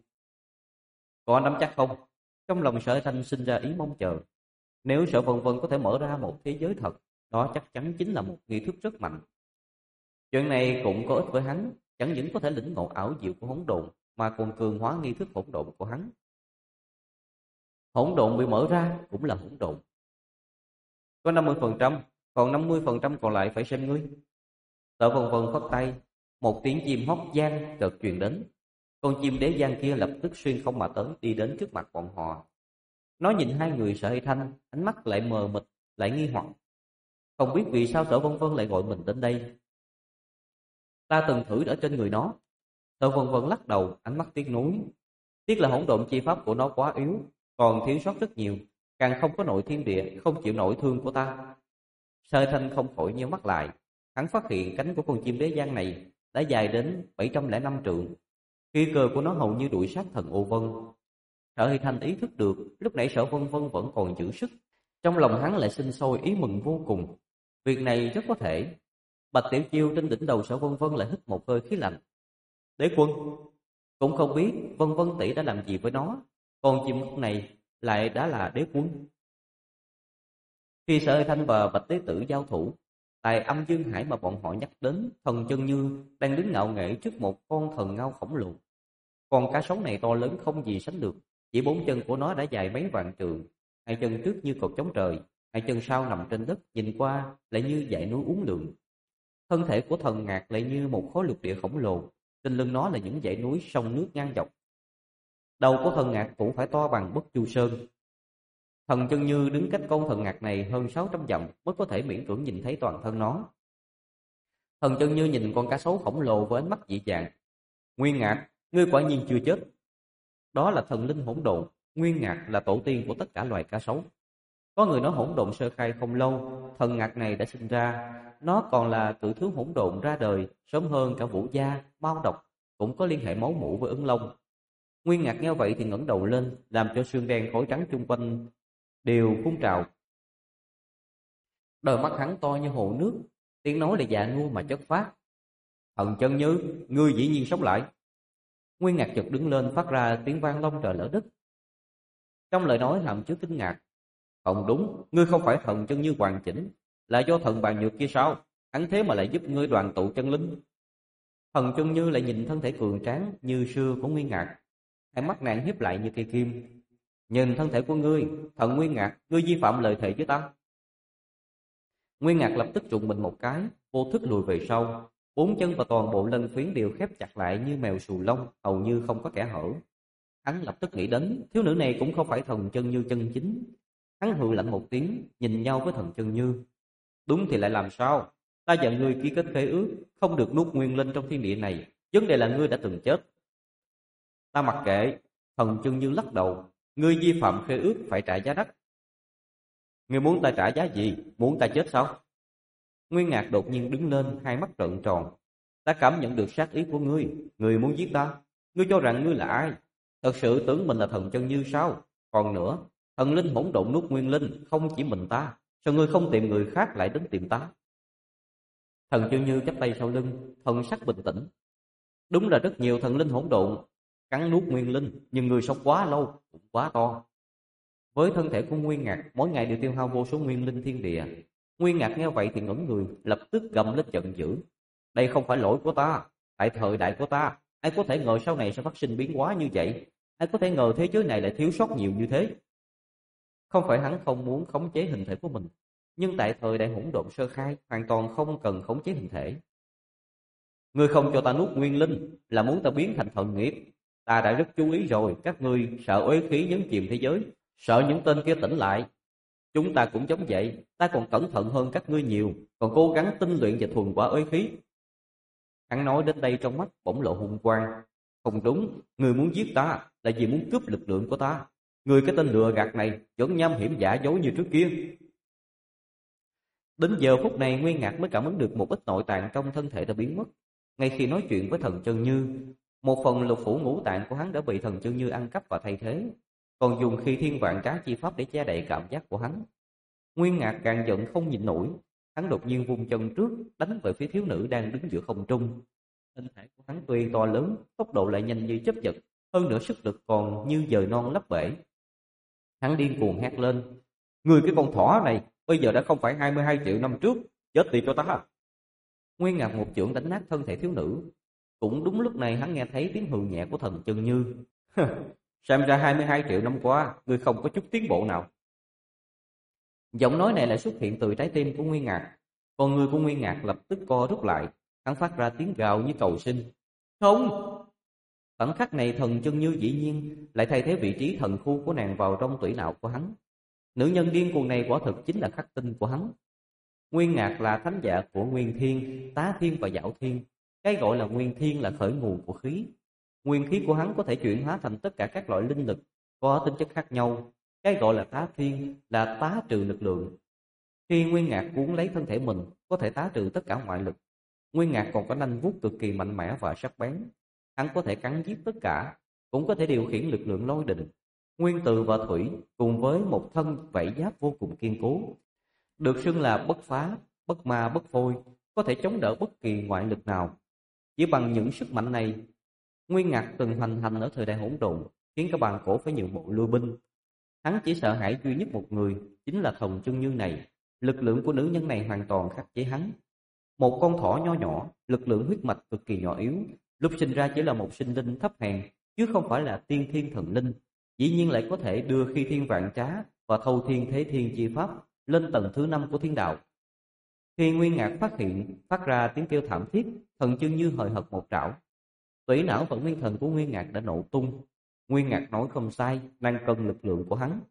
Có nắm chắc không? Trong lòng Sở Hải Thanh sinh ra ý mong chờ. Nếu Sở Vân Vân có thể mở ra một thế giới thật, đó chắc chắn chính là một nghi thức rất mạnh. Chuyện này cũng có ích với hắn, chẳng những có thể lĩnh ngộ ảo diệu của hỗn độn, mà còn cường hóa nghi thức hỗn độn của hắn. Hỗn độn bị mở ra cũng là hỗn độn. Có 50%, còn 50% còn lại phải xem ngươi. Sở Vân Vân phất tay, một tiếng chim hót vang chợt truyền đến. Con chim đế giang kia lập tức xuyên không mà tới, đi đến trước mặt bọn họ. Nó nhìn hai người Sở Hải Thanh, ánh mắt lại mờ mịt, lại nghi hoặc. Không biết vì sao Sở Vân Vân lại gọi mình đến đây. Ta từng thử ở trên người nó. Sở Vân Vân lắc đầu, ánh mắt tiếc nuối. Tiếc là hỗn độn chi pháp của nó quá yếu, còn thiếu sót rất nhiều, càng không có nội thiên địa, không chịu nổi thương của ta. Sở Hải Thanh không khỏi nhíu mắt lại. Hắn phát hiện cánh của con chim đế giang này đã dài đến 705 trượng. Khí cơ của nó hầu như đuổi sát thần Ô Vân. Sở Hải Thanh ý thức được lúc nãy Sở Vân Vân vẫn còn giữ sức. Trong lòng hắn lại sinh sôi ý mừng vô cùng. Việc này rất có thể. Bạch Tiểu Chiêu trên đỉnh đầu Sở Vân Vân lại hít một hơi khí lạnh. Đế quân cũng không biết Vân Vân tỷ đã làm gì với nó, còn chim ngốc này lại đã là đế quân. Khi Sở Hải Thanh và Bạch Tế Tử giao thủ, tại Âm Dương Hải mà bọn họ nhắc đến, thần Chân Như đang đứng ngạo nghễ trước một con thần ngao khổng lồ. Con cá sấu này to lớn không gì sánh được, chỉ 4 chân của nó đã dài mấy vạn trượng, hai chân trước như cột chống trời, hai chân sau nằm trên đất, nhìn qua lại như dãy núi uốn lượn. Thân thể của thần Ngạc lại như một khối lục địa khổng lồ, trên lưng nó là những dãy núi sông nước ngang dọc. Đầu của thần Ngạc cũng phải to bằng Bất Chu Sơn. Thần Chân Như đứng cách con thần Ngạc này hơn 600 dặm mới có thể miễn cưỡng nhìn thấy toàn thân nó. Thần Chân Như nhìn con cá sấu khổng lồ với ánh mắt dị dạng. Nguyên Ngạc, ngươi quả nhiên chưa chết. Đó là thần linh hỗn độn, Nguyên Ngạc là tổ tiên của tất cả loài cá sấu. Có người nói hỗn độn sơ khai không lâu, thần Ngạc này đã sinh ra. Nó còn là cự thú hỗn độn ra đời sớm hơn cả Vũ Gia, Mao Độc, cũng có liên hệ máu mủ với Ứng Long. Nguyên Ngạc nghe vậy thì ngẩng đầu lên, làm cho sương đen khói trắng chung quanh đều phun trào. Đôi mắt hắn to như hồ nước, tiếng nói là dạ nua mà chất phác. Thần Chân Như, ngươi dĩ nhiên sống lại. Nguyên Ngạc chợt đứng lên, phát ra tiếng vang long trời lở đất. Trong lời nói hàm chứa kinh ngạc. Không đúng, ngươi không phải thần Chân Như hoàn chỉnh, là do thần Bàn Nhược kia sao? Hắn thế mà lại giúp ngươi đoàn tụ chân linh. Thần Chân Như lại nhìn thân thể cường tráng như xưa của Nguyên Ngạc, hai mắt nàng hiếp lại như cây kim. Nhìn thân thể của ngươi, thần Nguyên Ngạc, ngươi vi phạm lời thề với ta. Nguyên Ngạc lập tức trụng mình một cái, vô thức lùi về sau. 4 chân và toàn bộ lân phiến đều khép chặt lại như mèo xù lông, hầu như không có kẽ hở. Hắn lập tức nghĩ đến, thiếu nữ này cũng không phải thần Chân Như chân chính. Hắn hừ lạnh một tiếng, nhìn nhau với thần Chân Như. Đúng thì lại làm sao? Ta và ngươi ký kết khế ước, không được nuốt nguyên linh trong thiên địa này. Vấn đề là ngươi đã từng chết. Ta mặc kệ. Thần Chân Như lắc đầu. Ngươi vi phạm khế ước phải trả giá đắt. Ngươi muốn ta trả giá gì? Muốn ta chết sao? Nguyên Ngạc đột nhiên đứng lên, hai mắt trợn tròn. Ta cảm nhận được sát ý của ngươi. Ngươi muốn giết ta? Ngươi cho rằng ngươi là ai? Thật sự tưởng mình là thần Chân Như sao? Còn nữa, thần linh hỗn độn nuốt nguyên linh, không chỉ mình ta. Sao ngươi không tìm người khác lại đến tìm ta? Thần Chân Như chắp tay sau lưng, thần sắc bình tĩnh. Đúng là rất nhiều thần linh hỗn độn cắn nuốt nguyên linh, nhưng ngươi sống quá lâu, cũng quá to. Với thân thể của Nguyên Ngạc, mỗi ngày đều tiêu hao vô số nguyên linh thiên địa. Nguyên Ngạc nghe vậy thì ngẩn người, lập tức gầm lên giận dữ. Đây không phải lỗi của ta, tại thời đại của ta, ai có thể ngờ sau này sẽ phát sinh biến hóa như vậy? Ai có thể ngờ thế giới này lại thiếu sót nhiều như thế? Không phải hắn không muốn khống chế hình thể của mình, nhưng tại thời đại hỗn độn sơ khai, hoàn toàn không cần khống chế hình thể. Ngươi không cho ta nuốt nguyên linh, là muốn ta biến thành thần nghiệp. Ta đã rất chú ý rồi, các ngươi sợ uế khí nhấn chìm thế giới, sợ những tên kia tỉnh lại. Chúng ta cũng giống vậy, ta còn cẩn thận hơn các ngươi nhiều, còn cố gắng tinh luyện và thuần hóa uế khí. Hắn nói đến đây trong mắt bỗng lộ hung quang. Không đúng, ngươi muốn giết ta là vì muốn cướp lực lượng của ta. Người cái tên lừa gạt này vẫn nham hiểm giả dối như trước kia. Đến giờ phút này Nguyên Ngạc mới cảm ứng được một ít nội tạng trong thân thể đã biến mất. Ngay khi nói chuyện với thần Chân Như, một phần lục phủ ngũ tạng của hắn đã bị thần Chân Như ăn cắp và thay thế, còn dùng khi thiên vạn trá chi pháp để che đậy cảm giác của hắn. Nguyên Ngạc càng giận không nhịn nổi, hắn đột nhiên vung chân trước đánh về phía thiếu nữ đang đứng giữa không trung. Thân thể của hắn tuy to lớn, tốc độ lại nhanh như chớp giật, hơn nữa sức lực còn như dời non lấp bể. Hắn điên cuồng hét lên: "Người cái con thỏ này, bây giờ đã không phải 22 triệu năm trước, chết đi cho ta!" Nguyên Ngạc một chưởng đánh nát thân thể thiếu nữ. Cũng đúng lúc này hắn nghe thấy tiếng hừ nhẹ của thần Chân Như. "Xem ra 22 triệu năm qua, ngươi không có chút tiến bộ nào." Giọng nói này lại xuất hiện từ trái tim của Nguyên Ngạc. Con người của Nguyên Ngạc lập tức co rút lại, hắn phát ra tiếng gào như cầu xin. "Không!" Khoảnh khắc này thần Chân Như dĩ nhiên lại thay thế vị trí thần khu của nàng vào trong tủy não của hắn. Nữ nhân điên cuồng này quả thực chính là khắc tinh của hắn. Nguyên Ngạc là thánh giả của Nguyên Thiên, Tá Thiên và Dạo Thiên. Cái gọi là Nguyên Thiên là khởi nguồn của khí. Nguyên khí của hắn có thể chuyển hóa thành tất cả các loại linh lực có tính chất khác nhau. Cái gọi là Tá Thiên là tá trừ lực lượng. Khi Nguyên Ngạc cuốn lấy thân thể mình, có thể tá trừ tất cả ngoại lực. Nguyên Ngạc còn có nanh vuốt cực kỳ mạnh mẽ và sắc bén. Hắn có thể cắn giết tất cả, cũng có thể điều khiển lực lượng lôi đình, nguyên tử và thủy, cùng với một thân vảy giáp vô cùng kiên cố, được xưng là bất phá, bất ma, bất phôi, có thể chống đỡ bất kỳ ngoại lực nào. Chỉ bằng những sức mạnh này, Nguyên Ngạc từng hoành hành ở thời đại hỗn độn, khiến các bàn cổ phải nhượng bộ lui binh. Hắn chỉ sợ hãi duy nhất một người, chính là thần Chân Như này. Lực lượng của nữ nhân này hoàn toàn khắc chế hắn. Một con thỏ nho nhỏ, lực lượng huyết mạch cực kỳ nhỏ yếu, lúc sinh ra chỉ là một sinh linh thấp hèn, chứ không phải là tiên thiên thần linh, dĩ nhiên lại có thể đưa khi thiên vạn trá và thâu thiên thế thiên chi pháp lên tầng thứ 5 của thiên đạo. Khi Nguyên Ngạc phát ra tiếng kêu thảm thiết, thần Chân Như hời hợt một trảo. Tủy não và nguyên thần của Nguyên Ngạc đã nổ tung. Nguyên Ngạc nói không sai, đang cần lực lượng của hắn.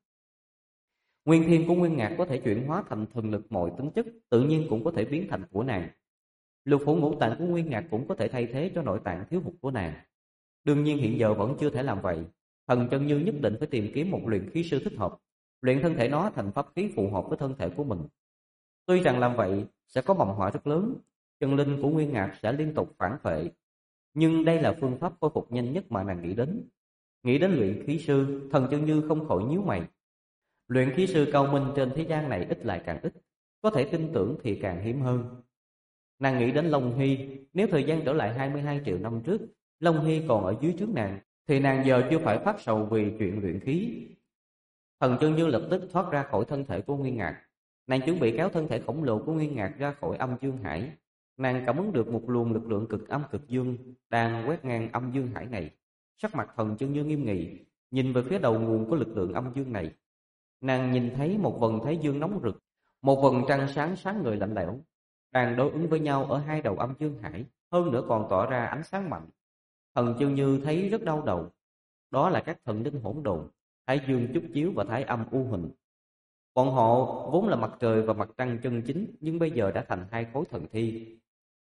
Nguyên thiên của Nguyên Ngạc có thể chuyển hóa thành thần lực mọi tính chất, tự nhiên cũng có thể biến thành của nàng. Lục phủ ngũ tạng của Nguyên Ngạc cũng có thể thay thế cho nội tạng thiếu hụt của nàng. Đương nhiên hiện giờ vẫn chưa thể làm vậy. Thần Chân Như nhất định phải tìm kiếm một luyện khí sư thích hợp, luyện thân thể nó thành pháp khí phù hợp với thân thể của mình. Tuy rằng làm vậy sẽ có mầm họa rất lớn, chân linh của Nguyên Ngạc sẽ liên tục phản phệ, nhưng đây là phương pháp khôi phục nhanh nhất mà nàng nghĩ đến. Nghĩ đến luyện khí sư, thần Chân Như không khỏi nhíu mày. Luyện khí sư cao minh trên thế gian này ít lại càng ít, có thể tin tưởng thì càng hiếm hơn. Nàng nghĩ đến Long Hy, nếu thời gian trở lại 22 triệu năm trước, Long Hy còn ở dưới trước nàng, thì nàng giờ chưa phải phát sầu vì chuyện luyện khí. Thần Chân Như lập tức thoát ra khỏi thân thể của Nguyên Ngạc. Nàng chuẩn bị kéo thân thể khổng lồ của Nguyên Ngạc ra khỏi âm dương hải. Nàng cảm ứng được một luồng lực lượng cực âm cực dương đang quét ngang âm dương hải này. Sắc mặt thần Chân Như nghiêm nghị, nhìn về phía đầu nguồn của lực lượng âm dương này. Nàng nhìn thấy một vầng thái dương nóng rực, một vầng trăng sáng sáng ngời lạnh lẽo, đang đối ứng với nhau ở hai đầu âm dương hải, hơn nữa còn tỏa ra ánh sáng mạnh. Thần Chân Như thấy rất đau đầu. Đó là các thần linh hỗn độn, Thái Dương Chúc Chiếu và Thái Âm U Huỳnh. Bọn họ vốn là mặt trời và mặt trăng chân chính, nhưng bây giờ đã thành hai khối thần thi.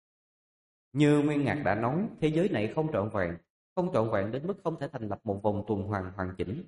Như Nguyên Ngạc đã nói, thế giới này không trọn vẹn đến mức không thể thành lập một vòng tuần hoàn hoàn chỉnh.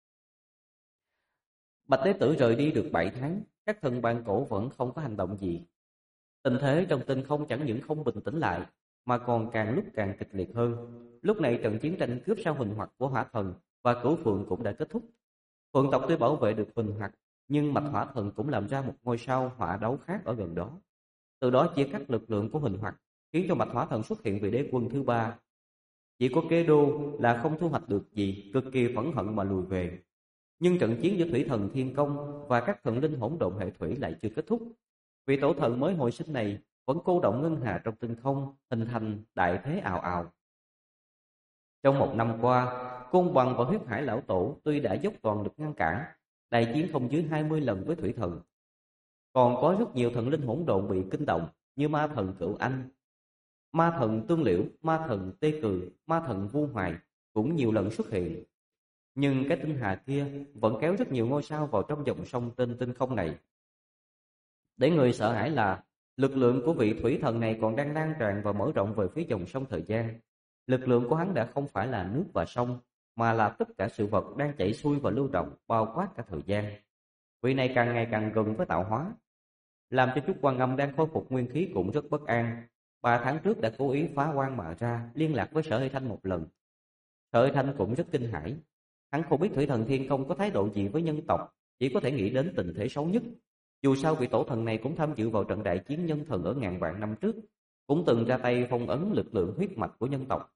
Bạch Tế Tử rời đi được 7 tháng, các thần bàn cổ vẫn không có hành động gì. Tình thế trong tinh không chẳng những không bình tĩnh lại, mà còn càng lúc càng kịch liệt hơn. Lúc này trận chiến tranh cướp sao Huỳnh Hoặc của Hỏa Thần và Cửu Phượng cũng đã kết thúc. Phượng tộc tuy bảo vệ được Huỳnh Hoặc, nhưng Mạch Hỏa Thần cũng làm ra một ngôi sao hỏa đấu khác ở gần đó. Từ đó chia cắt lực lượng của Huỳnh Hoặc, khiến cho Mạch Hỏa Thần xuất hiện vị đế quân thứ 3. Chỉ có Kế Đô là không thu hoạch được gì, cực kỳ phẫn hận mà lùi về. Nhưng trận chiến giữa Thủy Thần Thiên Công và các thần linh hỗn độn hệ thủy lại chưa kết thúc. Vị tổ thần mới hồi sinh này vẫn cô động ngân hà trong tinh không, hình thành đại thế ào ào. Trong một năm qua, Côn Bằng và Huyết Hải Lão Tổ tuy đã dốc toàn lực ngăn cản, đại chiến không dưới 20 lần với Thủy Thần. Còn có rất nhiều thần linh hỗn độn bị kinh động, như ma thần Cửu Anh, ma thần Tương Liễu, ma thần Tê Cừ, ma thần Vu Hoài cũng nhiều lần xuất hiện. Nhưng cái tinh hà kia vẫn kéo rất nhiều ngôi sao vào trong dòng sông trên tinh không này. Để người sợ hãi là lực lượng của vị thủy thần này còn đang lan tràn và mở rộng về phía dòng sông thời gian. Lực lượng của hắn đã không phải là nước và sông, mà là tất cả sự vật đang chảy xuôi và lưu động bao quát cả thời gian. Vị này càng ngày càng gần với tạo hóa, làm cho Trúc Quan Âm đang khôi phục nguyên khí cũng rất bất an. 3 tháng trước đã cố ý phá quan mà ra, liên lạc với Sở Hy Thanh một lần. Sở Hy Thanh cũng rất kinh hãi. Hắn không biết Thủy Thần Thiên Công có thái độ gì với nhân tộc, chỉ có thể nghĩ đến tình thế xấu nhất. Dù sao vị tổ thần này cũng tham dự vào trận đại chiến nhân thần ở ngàn vạn năm trước, cũng từng ra tay phong ấn lực lượng huyết mạch của nhân tộc.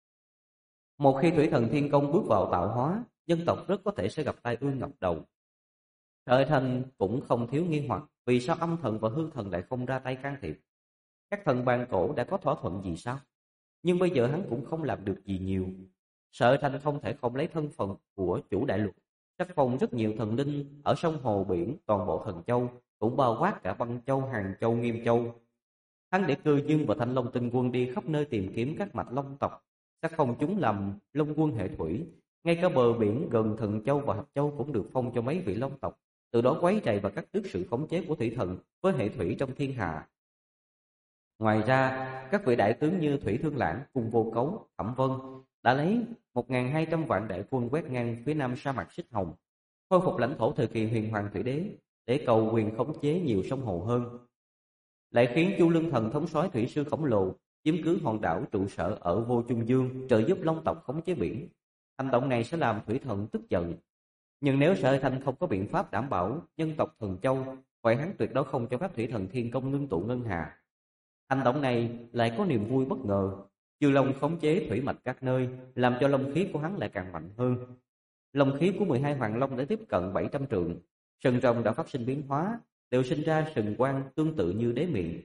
Một khi Thủy Thần Thiên Công bước vào tạo hóa, nhân tộc rất có thể sẽ gặp tai ương ngập đầu. Sở Hy Thanh cũng không thiếu nghi hoặc, vì sao âm thần và hư thần lại không ra tay can thiệp? Các thần bàn cổ đã có thỏa thuận gì sao? Nhưng bây giờ hắn cũng không làm được gì nhiều. Sở Thanh không thể không lấy thân phận của chủ đại lục, sắc phong rất nhiều thần linh ở sông hồ biển toàn bộ Thần Châu, cũng bao quát cả Băng Châu, Hàng Châu, Nghiêm Châu. Hắn để Cư Dương và Thanh Long Tinh Quân đi khắp nơi tìm kiếm các mạch long tộc, sắc phong chúng làm long quân hệ thủy. Ngay cả bờ biển gần Thần Châu và Hợp Châu cũng được phong cho mấy vị long tộc, từ đó quấy rầy và cắt đứt sự khống chế của thủy thần với hệ thủy trong thiên hạ. Ngoài ra, các vị đại tướng như Thủy Thương Lãng, Cung Vô Cấu, Thẩm Vân đã lấy 1.200 vạn đại quân quét ngang phía nam sa mạc Xích Hồng, khôi phục lãnh thổ thời kỳ Huyền Hoàng Thủy Đế để cầu quyền khống chế nhiều sông hồ hơn. Lại khiến Chu Lương Thần thống soái thủy sư khổng lồ chiếm cứ hòn đảo trụ sở ở Vô Trung Dương, trợ giúp long tộc khống chế biển. Hành động này sẽ làm thủy thần tức giận. Nhưng nếu Sở Hy Thanh không có biện pháp đảm bảo nhân tộc Thần Châu, vậy hắn tuyệt đối không cho phép Thủy Thần Thiên Công ngưng tụ ngân hà. Hành động này lại có niềm vui bất ngờ. Chư Long khống chế thủy mạch các nơi, làm cho long khí của hắn lại càng mạnh hơn. Long khí của 12 hoàng long đã tiếp cận 700 trượng, sừng rồng đã phát sinh biến hóa, đều sinh ra sừng quang tương tự như đế miệng.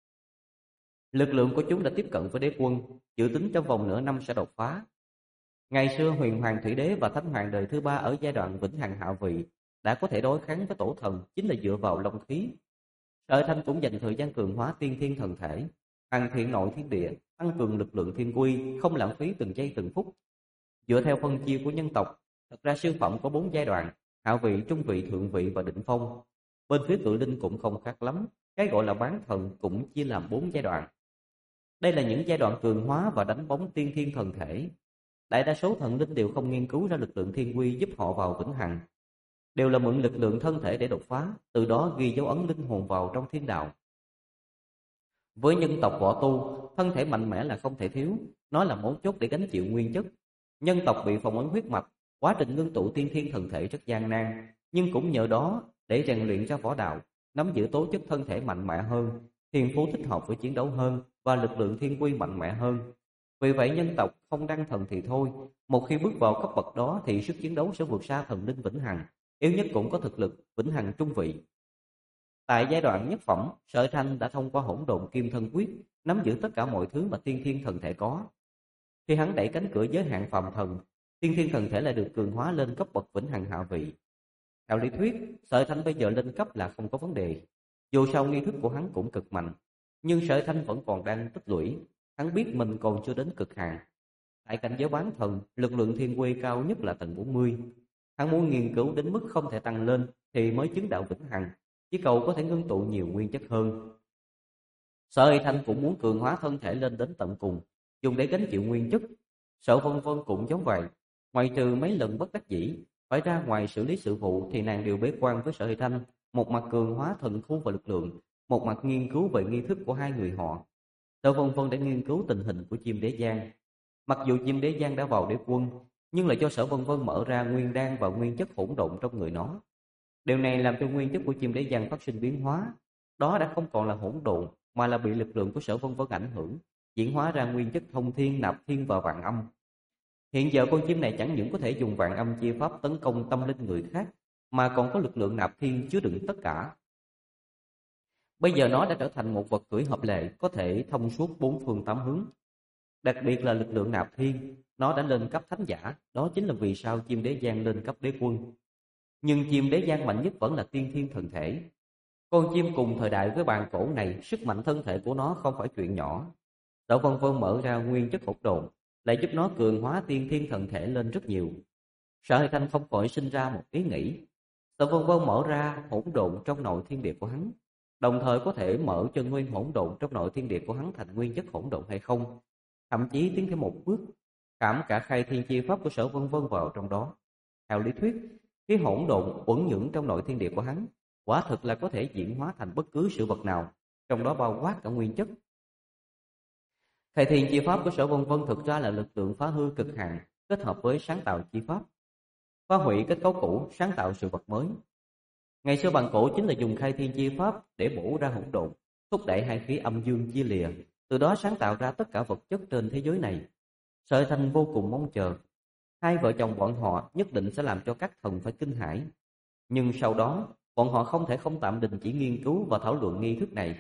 Lực lượng của chúng đã tiếp cận với đế quân, dự tính trong vòng nửa năm sẽ đột phá. Ngày xưa Huyền Hoàng Thủy Đế và Thánh Hoàng đời thứ 3 ở giai đoạn vĩnh hằng hạ vị đã có thể đối kháng với tổ thần, chính là dựa vào long khí. Sở Thanh cũng dành thời gian cường hóa tiên thiên thần thể, hoàn thiện nội thiên địa, tăng cường lực lượng thiên quy, không lãng phí từng giây từng phút. Dựa theo phân chia của nhân tộc, thật ra siêu phẩm có 4 giai đoạn: hạ vị, trung vị, thượng vị và đỉnh phong. Bên phía Cự Linh cũng không khác lắm, cái gọi là bán thần cũng chia làm 4 giai đoạn. Đây là những giai đoạn cường hóa và đánh bóng tiên thiên thần thể. Đại đa số thần linh đều không nghiên cứu ra lực lượng thiên quy giúp họ vào vĩnh hằng, đều là mượn lực lượng thân thể để đột phá, từ đó ghi dấu ấn linh hồn vào trong thiên đạo. Với nhân tộc võ tu, thân thể mạnh mẽ là không thể thiếu, nó là mấu chốt để gánh chịu nguyên chất. Nhân tộc bị phong ấn huyết mạch, quá trình ngưng tụ tiên thiên thần thể rất gian nan, nhưng cũng nhờ đó để rèn luyện ra võ đạo, nắm giữ tố chất thân thể mạnh mẽ hơn, thiên phú thích hợp với chiến đấu hơn và lực lượng thiên quy mạnh mẽ hơn. Vì vậy nhân tộc không đăng thần thì thôi, một khi bước vào cấp bậc đó thì sức chiến đấu sẽ vượt xa thần linh vĩnh hằng, yếu nhất cũng có thực lực vĩnh hằng trung vị. Tại giai đoạn nhất phẩm, Sở Thanh đã thông qua hỗn độn kim thân quyết nắm giữ tất cả mọi thứ mà tiên thiên thần thể có. Khi hắn đẩy cánh cửa giới hạn phàm thần, tiên thiên thần thể lại được cường hóa lên cấp bậc vĩnh hằng hạ vị. Theo lý thuyết, Sở Thanh bây giờ lên cấp là không có vấn đề. Dù sao nghi thức của hắn cũng cực mạnh, nhưng Sở Thanh vẫn còn đang tích lũy. Hắn biết mình còn chưa đến cực hạn. Tại cảnh giới bán thần, lực lượng thiên quy cao nhất là tầng 40. Hắn muốn nghiên cứu đến mức không thể tăng lên thì mới chứng đạo vĩnh hằng, chỉ cầu có thể ngưng tụ nhiều nguyên chất hơn. Sở Hy Thanh cũng muốn cường hóa thân thể lên đến tận cùng, dùng để gánh chịu nguyên chất. Sở Vân Vân cũng giống vậy, ngoại trừ mấy lần bất đắc dĩ phải ra ngoài xử lý sự vụ thì nàng đều bế quan với Sở Hy Thanh, một mặt cường hóa thần khu và lực lượng, một mặt nghiên cứu về nghi thức của hai người họ. Sở Vân Vân đã nghiên cứu tình hình của chim đế giang. Mặc dù chim đế giang đã vào đế quân, nhưng lại cho Sở Vân Vân mở ra nguyên đan và nguyên chất hỗn độn trong người nó. Điều này làm cho nguyên chất của chim đế giang phát sinh biến hóa. Đó đã không còn là hỗn độn mà là bị lực lượng của Sở Vân Vân ảnh hưởng, diễn hóa ra nguyên chất thông thiên, nạp thiên và vạn âm. Hiện giờ con chim này chẳng những có thể dùng vạn âm chia pháp tấn công tâm linh người khác, mà còn có lực lượng nạp thiên chứa đựng tất cả. Bây giờ nó đã trở thành một vật cưỡi hợp lệ, có thể thông suốt bốn phương tám hướng. Đặc biệt là lực lượng nạp thiên, nó đã lên cấp thánh giả, đó chính là vì sao chim đế giang lên cấp đế quân. Nhưng chim đế giang mạnh nhất vẫn là tiên thiên thần thể. Con chim cùng thời đại với bàn cổ này, sức mạnh thân thể của nó không phải chuyện nhỏ. Sở Vân Vân mở ra nguyên chất hỗn độn, lại giúp nó cường hóa tiên thiên thần thể lên rất nhiều. Sở Hy Thanh không khỏi sinh ra một ý nghĩ. Sở Vân Vân mở ra hỗn độn trong nội thiên địa của hắn, đồng thời có thể mở cho nguyên hỗn độn trong nội thiên địa của hắn thành nguyên chất hỗn độn hay không, thậm chí tiến thêm một bước, khảm cả khai thiên chi pháp của Sở Vân Vân vào trong đó. Theo lý thuyết, cái hỗn độn uẩn nhưỡng trong nội thiên địa của hắn quả thực là có thể diễn hóa thành bất cứ sự vật nào, trong đó bao quát cả nguyên chất. Khai thiên chi pháp của Sở Vân Vân thực ra là lực lượng phá hư cực hạn kết hợp với sáng tạo chi pháp, phá hủy kết cấu cũ, sáng tạo sự vật mới. Ngày xưa bàn cổ chính là dùng khai thiên chi pháp để bổ ra hỗn độn, thúc đẩy hai khí âm dương chia lìa, từ đó sáng tạo ra tất cả vật chất trên thế giới này. Sở Thanh vô cùng mong chờ, hai vợ chồng bọn họ nhất định sẽ làm cho các thần phải kinh hãi. Nhưng sau đó, bọn họ không thể không tạm đình chỉ nghiên cứu và thảo luận nghi thức này.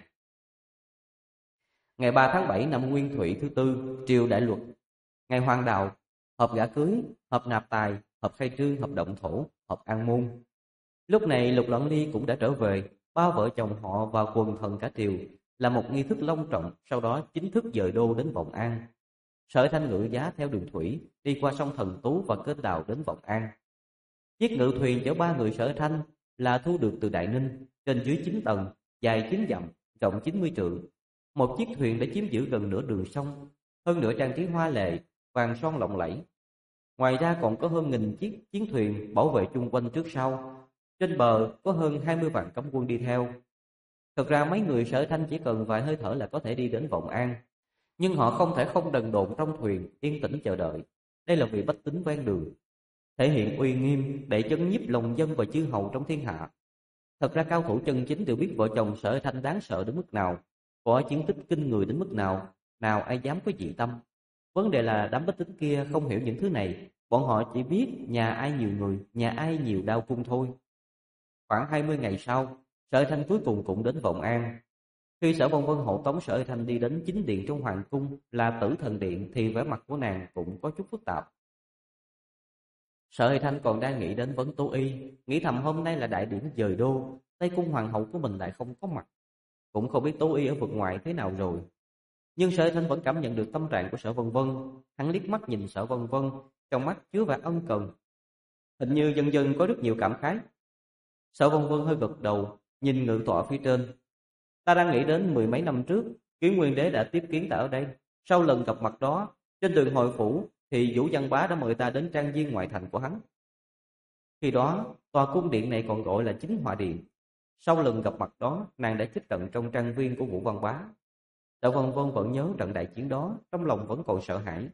Ngày 3 tháng 7 năm Nguyên Thủy thứ tư, triều đại luật. Ngày hoàng đạo, họp gả cưới, họp nạp tài, họp khai trương, họp động thổ, họp an môn. Lúc này Lục Loạn Ly cũng đã trở về, ba vợ chồng họ và quần thần cả triều là một nghi thức long trọng, sau đó chính thức dời đô đến Vọng An. Sở Thanh ngự giá theo đường thủy, đi qua sông Thần Tú và kênh đào đến Vọng An. Chiếc ngự thuyền chở ba người Sở Thanh là thu được từ Đại Ninh, trên dưới 9 tầng, dài 9 dặm, rộng 90 trượng. Một chiếc thuyền đã chiếm giữ gần nửa đường sông, hơn nữa trang trí hoa lệ, vàng son lộng lẫy. Ngoài ra còn có hơn 1000 chiếc chiến thuyền bảo vệ chung quanh trước sau. Trên bờ có hơn 20 vạn cấm quân đi theo. Thực ra mấy người Sở Thanh chỉ cần vài hơi thở là có thể đi đến Vọng An, nhưng họ không thể không đần độn trong thuyền yên tĩnh chờ đợi. Đây là vì bách tính ven đường, thể hiện uy nghiêm để chấn nhiếp lòng dân và chư hầu trong thiên hạ. Thật ra cao thủ chân chính đều biết vợ chồng Sở Thanh đáng sợ đến mức nào, có chiến tích kinh người đến mức nào, nào ai dám có dị tâm. Vấn đề là đám bách tính kia không hiểu những thứ này, bọn họ chỉ biết nhà ai nhiều người, nhà ai nhiều đao cung thôi. Khoảng 20 ngày sau, Sở Thanh cuối cùng cũng đến Vọng An. Khi Sở Vân Vân hộ tống Sở Thanh đi đến chính điện trong hoàng cung là Tử Thần Điện thì vẻ mặt của nàng cũng có chút phức tạp. Sở Thanh còn đang nghĩ đến vấn Tố Y, nghĩ thầm hôm nay là đại điển dời đô, Tây cung hoàng hậu của mình lại không có mặt, cũng không biết Tố Y ở vực ngoại thế nào rồi. Nhưng Sở Thanh vẫn cảm nhận được tâm trạng của Sở Vân Vân, hắn liếc mắt nhìn Sở Vân Vân, trong mắt chứa vẻ ân cần. Hình như dần dần có rất nhiều cảm khái. Sở Vân Vân hơi gật đầu, nhìn ngự tọa phía trên. Ta đang nghĩ đến 10 mấy năm trước, Kiến Nguyên Đế đã tiếp kiến ta ở đây. Sau lần gặp mặt đó, trên đường hội phủ thì Vũ Văn Bá đã mời ta đến trang viên ngoại thành của hắn. Khi đó, tòa cung điện này còn gọi là Chính Họa Điện. Sau lần gặp mặt đó, nàng đã chết trận trong trang viên của Vũ Văn Bá. Sở Vân Vân vẫn nhớ trận đại chiến đó, trong lòng vẫn còn sợ hãi.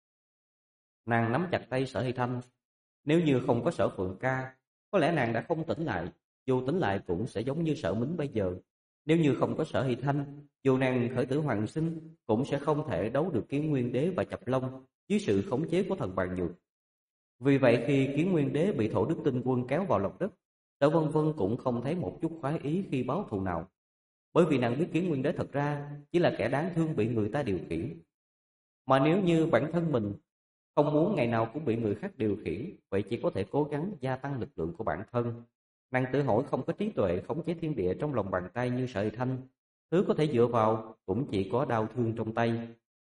Nàng nắm chặt tay Sở Hy Thanh. Nếu như không có Sở Phượng Ca, có lẽ nàng đã không tỉnh lại, dù tỉnh lại cũng sẽ giống như Sở Mính bây giờ. Nếu như không có Sở Hy Thanh, dù nàng khởi tử hoàng sinh cũng sẽ không thể đấu được Kiến Nguyên Đế và Chập Long dưới sự khống chế của thần Bàn Nhược. Vì vậy khi Kiến Nguyên Đế bị Thổ Đức Tinh Quân kéo vào lòng đất, Sở Vân Vân cũng không thấy một chút khoái ý khi báo thù nào. Bởi vì nàng biết Kiến Nguyên Đế thật ra chỉ là kẻ đáng thương bị người ta điều khiển. Mà nếu như bản thân mình không muốn ngày nào cũng bị người khác điều khiển, vậy chỉ có thể cố gắng gia tăng lực lượng của bản thân. Nàng tự hỏi không có trí tuệ khống chế thiên địa trong lòng bàn tay như Sở Hy Thanh, thứ có thể dựa vào cũng chỉ có đau thương trong tay.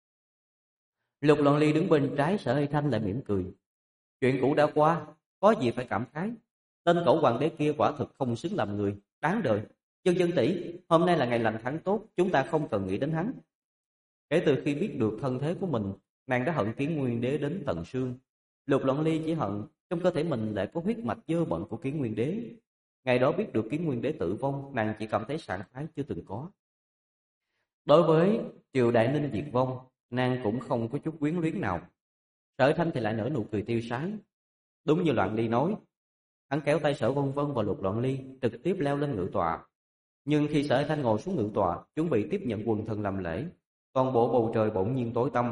Lục Loạn Ly đứng bên trái Sở Hy Thanh lại mỉm cười. Chuyện cũ đã qua, có gì phải cảm khái. Tên cẩu hoàng đế kia quả thực không xứng làm người, đáng đời. Dân Dân tỷ, hôm nay là ngày lành tháng tốt, chúng ta không cần nghĩ đến hắn. Kể từ khi biết được thân thế của mình, nàng đã hận Kiến Nguyên Đế đến tận xương. Lục Loạn Ly chỉ hận trong cơ thể mình lại có huyết mạch dơ bẩn của Kiến Nguyên Đế. Ngày đó biết được Kiến Nguyên Đế tử vong, nàng chỉ cảm thấy sảng khoái chưa từng có. Đối với triều Đại Ninh diệt vong, nàng cũng không có chút quyến luyến nào. Sở Thanh thì lại nở nụ cười tiêu sái. Đúng như Loạn Ly nói, hắn kéo tay Sở Vân Vân và Lục Loạn Ly trực tiếp leo lên ngự tọa. Nhưng khi Sở Thanh ngồi xuống ngự tọa, chuẩn bị tiếp nhận quần thần làm lễ, toàn bộ bầu trời bỗng nhiên tối tăm.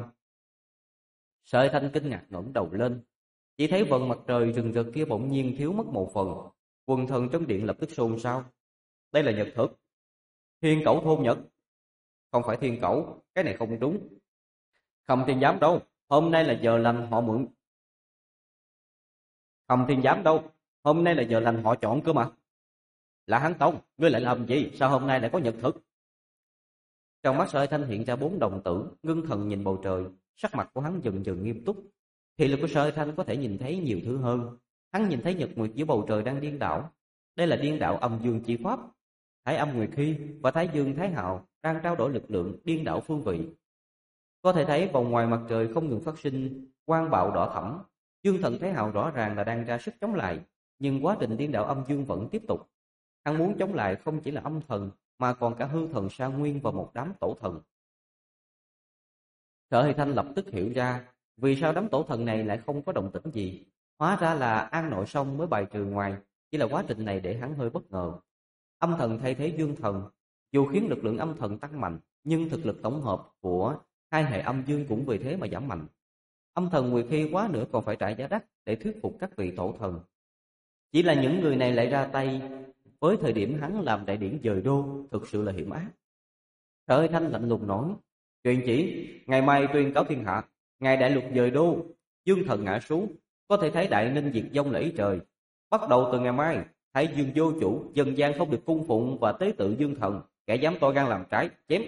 Sở Thanh kinh ngạc ngẩng đầu lên, chỉ thấy vầng mặt trời rừng rực kia bỗng nhiên thiếu mất một phần. Quần thần trong điện lập tức xôn xao. Đây là nhật thực. Thiên Cẩu thôn nhật. Không phải Thiên Cẩu, cái này không đúng. Không thiên giám đâu, hôm nay là giờ lành họ mượn. Không thiên giám đâu, hôm nay là giờ lành họ chọn cơ mà. Là Hán Tông, ngươi lại làm gì? Sao hôm nay lại có nhật thực? Trong mắt Sở Thanh hiện ra 4 đồng tử, ngưng thần nhìn bầu trời, sắc mặt của hắn dần dần nghiêm túc. Thị lực của Sở Thanh có thể nhìn thấy nhiều thứ hơn. Hắn nhìn thấy nhật nguyệt giữa bầu trời đang điên đảo. Đây là điên đảo âm dương chi pháp. Thái âm nguyệt khi và thái dương thái hạo đang trao đổi lực lượng điên đảo phương vị. Có thể thấy vòng ngoài mặt trời không ngừng phát sinh quang bạo đỏ thẫm. Dương Thần Thái Hạo rõ ràng là đang ra sức chống lại, nhưng quá trình điên đảo âm dương vẫn tiếp tục. Hắn muốn chống lại không chỉ là âm thần, mà còn cả hư thần Sa Nguyên và một đám tổ thần. Sở Hy Thanh lập tức hiểu ra, vì sao đám tổ thần này lại không có động tĩnh gì. Hóa ra là An Nội Sông mới bài trừ ngoài, chỉ là quá trình này để hắn hơi bất ngờ. Âm thần thay thế dương thần, dù khiến lực lượng âm thần tăng mạnh, nhưng thực lực tổng hợp của hai hệ âm dương cũng vì thế mà giảm mạnh. Âm thần Nguyệt Khi quá nữa còn phải trả giá đắt để thuyết phục các vị tổ thần. Chỉ là những người này lại ra tay với thời điểm hắn làm đại điển dời đô, thực sự là hiểm ác. Sở Hy Thanh lạnh lùng nói, truyền chỉ, ngày mai tuyên cáo thiên hạ, ngày đại lục dời đô, dương thần ngã xuống, có thể thấy đại ninh diệt vong lễ trời. Bắt đầu từ ngày mai, Thái Dương vô chủ, dân gian không được cung phụng và tế tự dương thần, kẻ dám to gan làm trái, chém.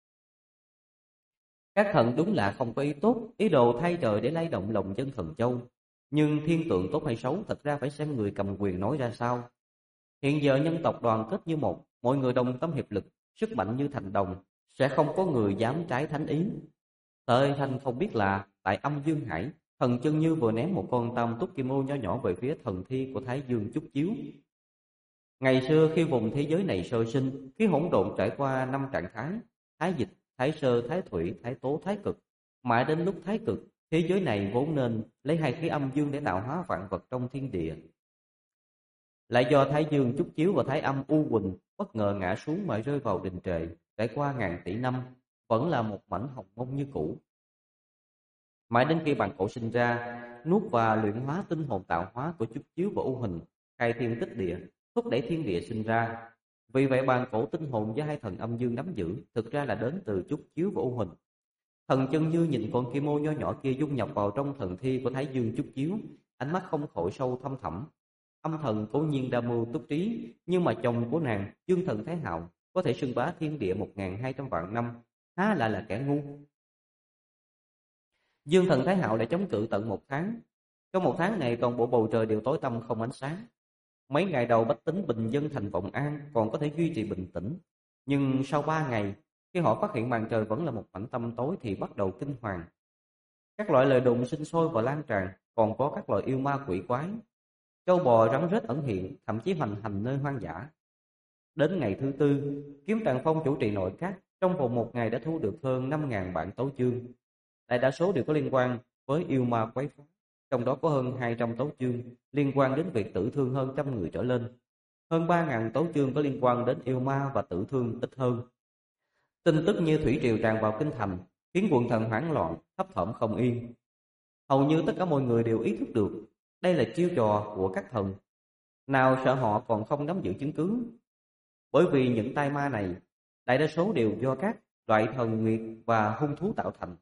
Các thần đúng là không có ý tốt, ý đồ thay trời để lay động lòng dân Thần Châu. Nhưng thiên tượng tốt hay xấu thật ra phải xem người cầm quyền nói ra sao. Hiện giờ nhân tộc đoàn kết như một, mọi người đồng tâm hiệp lực, sức mạnh như thành đồng, sẽ không có người dám trái thánh ý. Thời Thanh không biết là tại âm Dương Hải, thần Chân Như vừa ném một con tam túc kim ô nhỏ nhỏ về phía thần thi của Thái Dương Chúc Chiếu. Ngày xưa khi vùng thế giới này sơ sinh, khi hỗn độn trải qua 5 trạng thái, thái dịch, thái sơ, thái thủy, thái tố, thái cực, mãi đến lúc thái cực, thế giới này vốn nên lấy hai khí âm dương để tạo hóa vạn vật trong thiên địa. Lại do Thái Dương Chúc Chiếu và Thái Âm U Quỳnh bất ngờ ngã xuống mà rơi vào đình trệ, trải qua ngàn tỷ năm, vẫn là một mảnh hồng mông như cũ. Mãi đến khi bàn cổ sinh ra, nuốt và luyện hóa tinh hồn tạo hóa của Chúc Chiếu và U Hình, khai thiên tích địa, thúc đẩy thiên địa sinh ra. Vì vậy bàn cổ tinh hồn do hai thần âm dương nắm giữ thực ra là đến từ Chúc Chiếu và U Hình. Thần Chân Như nhìn con kim ô nho nhỏ kia dung nhập vào trong thần thi của Thái Dương Chúc Chiếu, ánh mắt không khỏi sâu thâm thẳm. Âm thần cố nhiên đa mưu túc trí, nhưng mà chồng của nàng, Dương Thần Thái Hạo, có thể xưng bá thiên địa 1200 vạn năm, há lại là kẻ ngu. Dương Thần Thái Hạo đã chống cự tận 1 tháng. Trong 1 tháng này toàn bộ bầu trời đều tối tăm không ánh sáng. Mấy ngày đầu bách tính bình dân thành vọng an còn có thể duy trì bình tĩnh, nhưng sau 3 ngày, khi họ phát hiện màn trời vẫn là một mảnh tăm tối thì bắt đầu kinh hoàng. Các loại lời đồn sinh sôi và lan tràn, còn có các loại yêu ma quỷ quái, trâu bò rắn rết ẩn hiện, thậm chí hoành hành nơi hoang dã. Đến ngày thứ 4, Kiếm Tàng Phong chủ trì nội các, trong vòng 1 ngày đã thu được hơn 5.000 bản tấu chương. Đại đa số đều có liên quan với yêu ma quái phá, trong đó có hơn 200 tấu chương liên quan đến việc tử thương hơn 100 người trở lên. Hơn 3.000 tấu chương có liên quan đến yêu ma và tử thương ít hơn. Tin tức như thủy triều tràn vào kinh thành, khiến quần thần hoảng loạn, thấp thỏm không yên. Hầu như tất cả mọi người đều ý thức được đây là chiêu trò của các thần. Nào sợ họ còn không nắm giữ chứng cứ. Bởi vì những tai ma này, đại đa số đều do các loại thần nguyệt và hung thú tạo thành.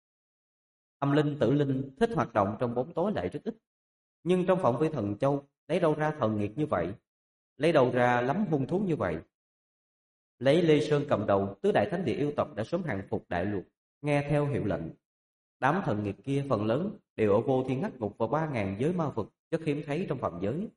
Âm linh, tử linh thích hoạt động trong bóng tối lại rất ít. Nhưng trong phạm vi Thần Châu, lấy đâu ra thần nghiệt như vậy? Lấy đâu ra lắm hung thú như vậy? Lấy Lê Sơn cầm đầu, tứ đại thánh địa yêu tộc đã sớm hàng phục đại lục, nghe theo hiệu lệnh. Đám thần nghiệt kia phần lớn đều ở Vô Thiên Hắc Ngục và 3.000 giới ma vực rất hiếm thấy trong phạm giới.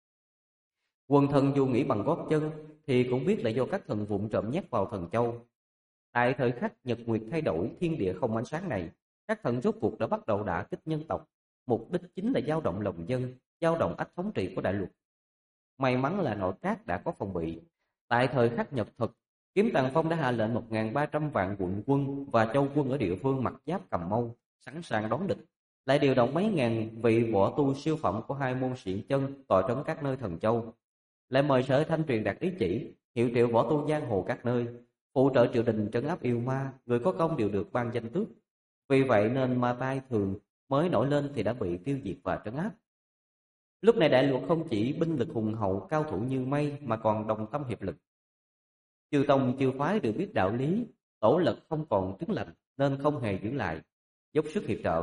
Quần thần dù nghĩ bằng gót chân thì cũng biết là do các thần vụng trộm nhét vào Thần Châu. Tại thời khắc nhật nguyệt thay đổi, thiên địa không ánh sáng này, các thần rốt cuộc đã bắt đầu đả kích nhân tộc. Mục đích chính là dao động lòng dân, dao động ách thống trị của đại lục. May mắn là nội các đã có phòng bị. Tại thời khắc nhật thực, Kiếm Tàng Phong đã hạ lệnh 1.300 vạn quận quân và châu quân ở địa phương mặc giáp cầm mâu, sẵn sàng đón địch. Lại điều động mấy ngàn vị võ tu siêu phẩm của hai môn xiển chân tọa trấn các nơi Thần Châu. Lại mời Sở Thanh truyền đạt ý chỉ, hiệu triệu võ tu giang hồ các nơi, phụ trợ triều đình trấn áp yêu ma, người có công đều được ban danh tước. Vì vậy nên ma tai thường mới nổi lên thì đã bị tiêu diệt và trấn áp. Lúc này đại lục không chỉ binh lực hùng hậu, cao thủ như mây mà còn đồng tâm hiệp lực. Chư tông chư phái đều biết đạo lý, tổ lực không còn trứng lành nên không hề giữ lại, dốc sức hiệp trợ.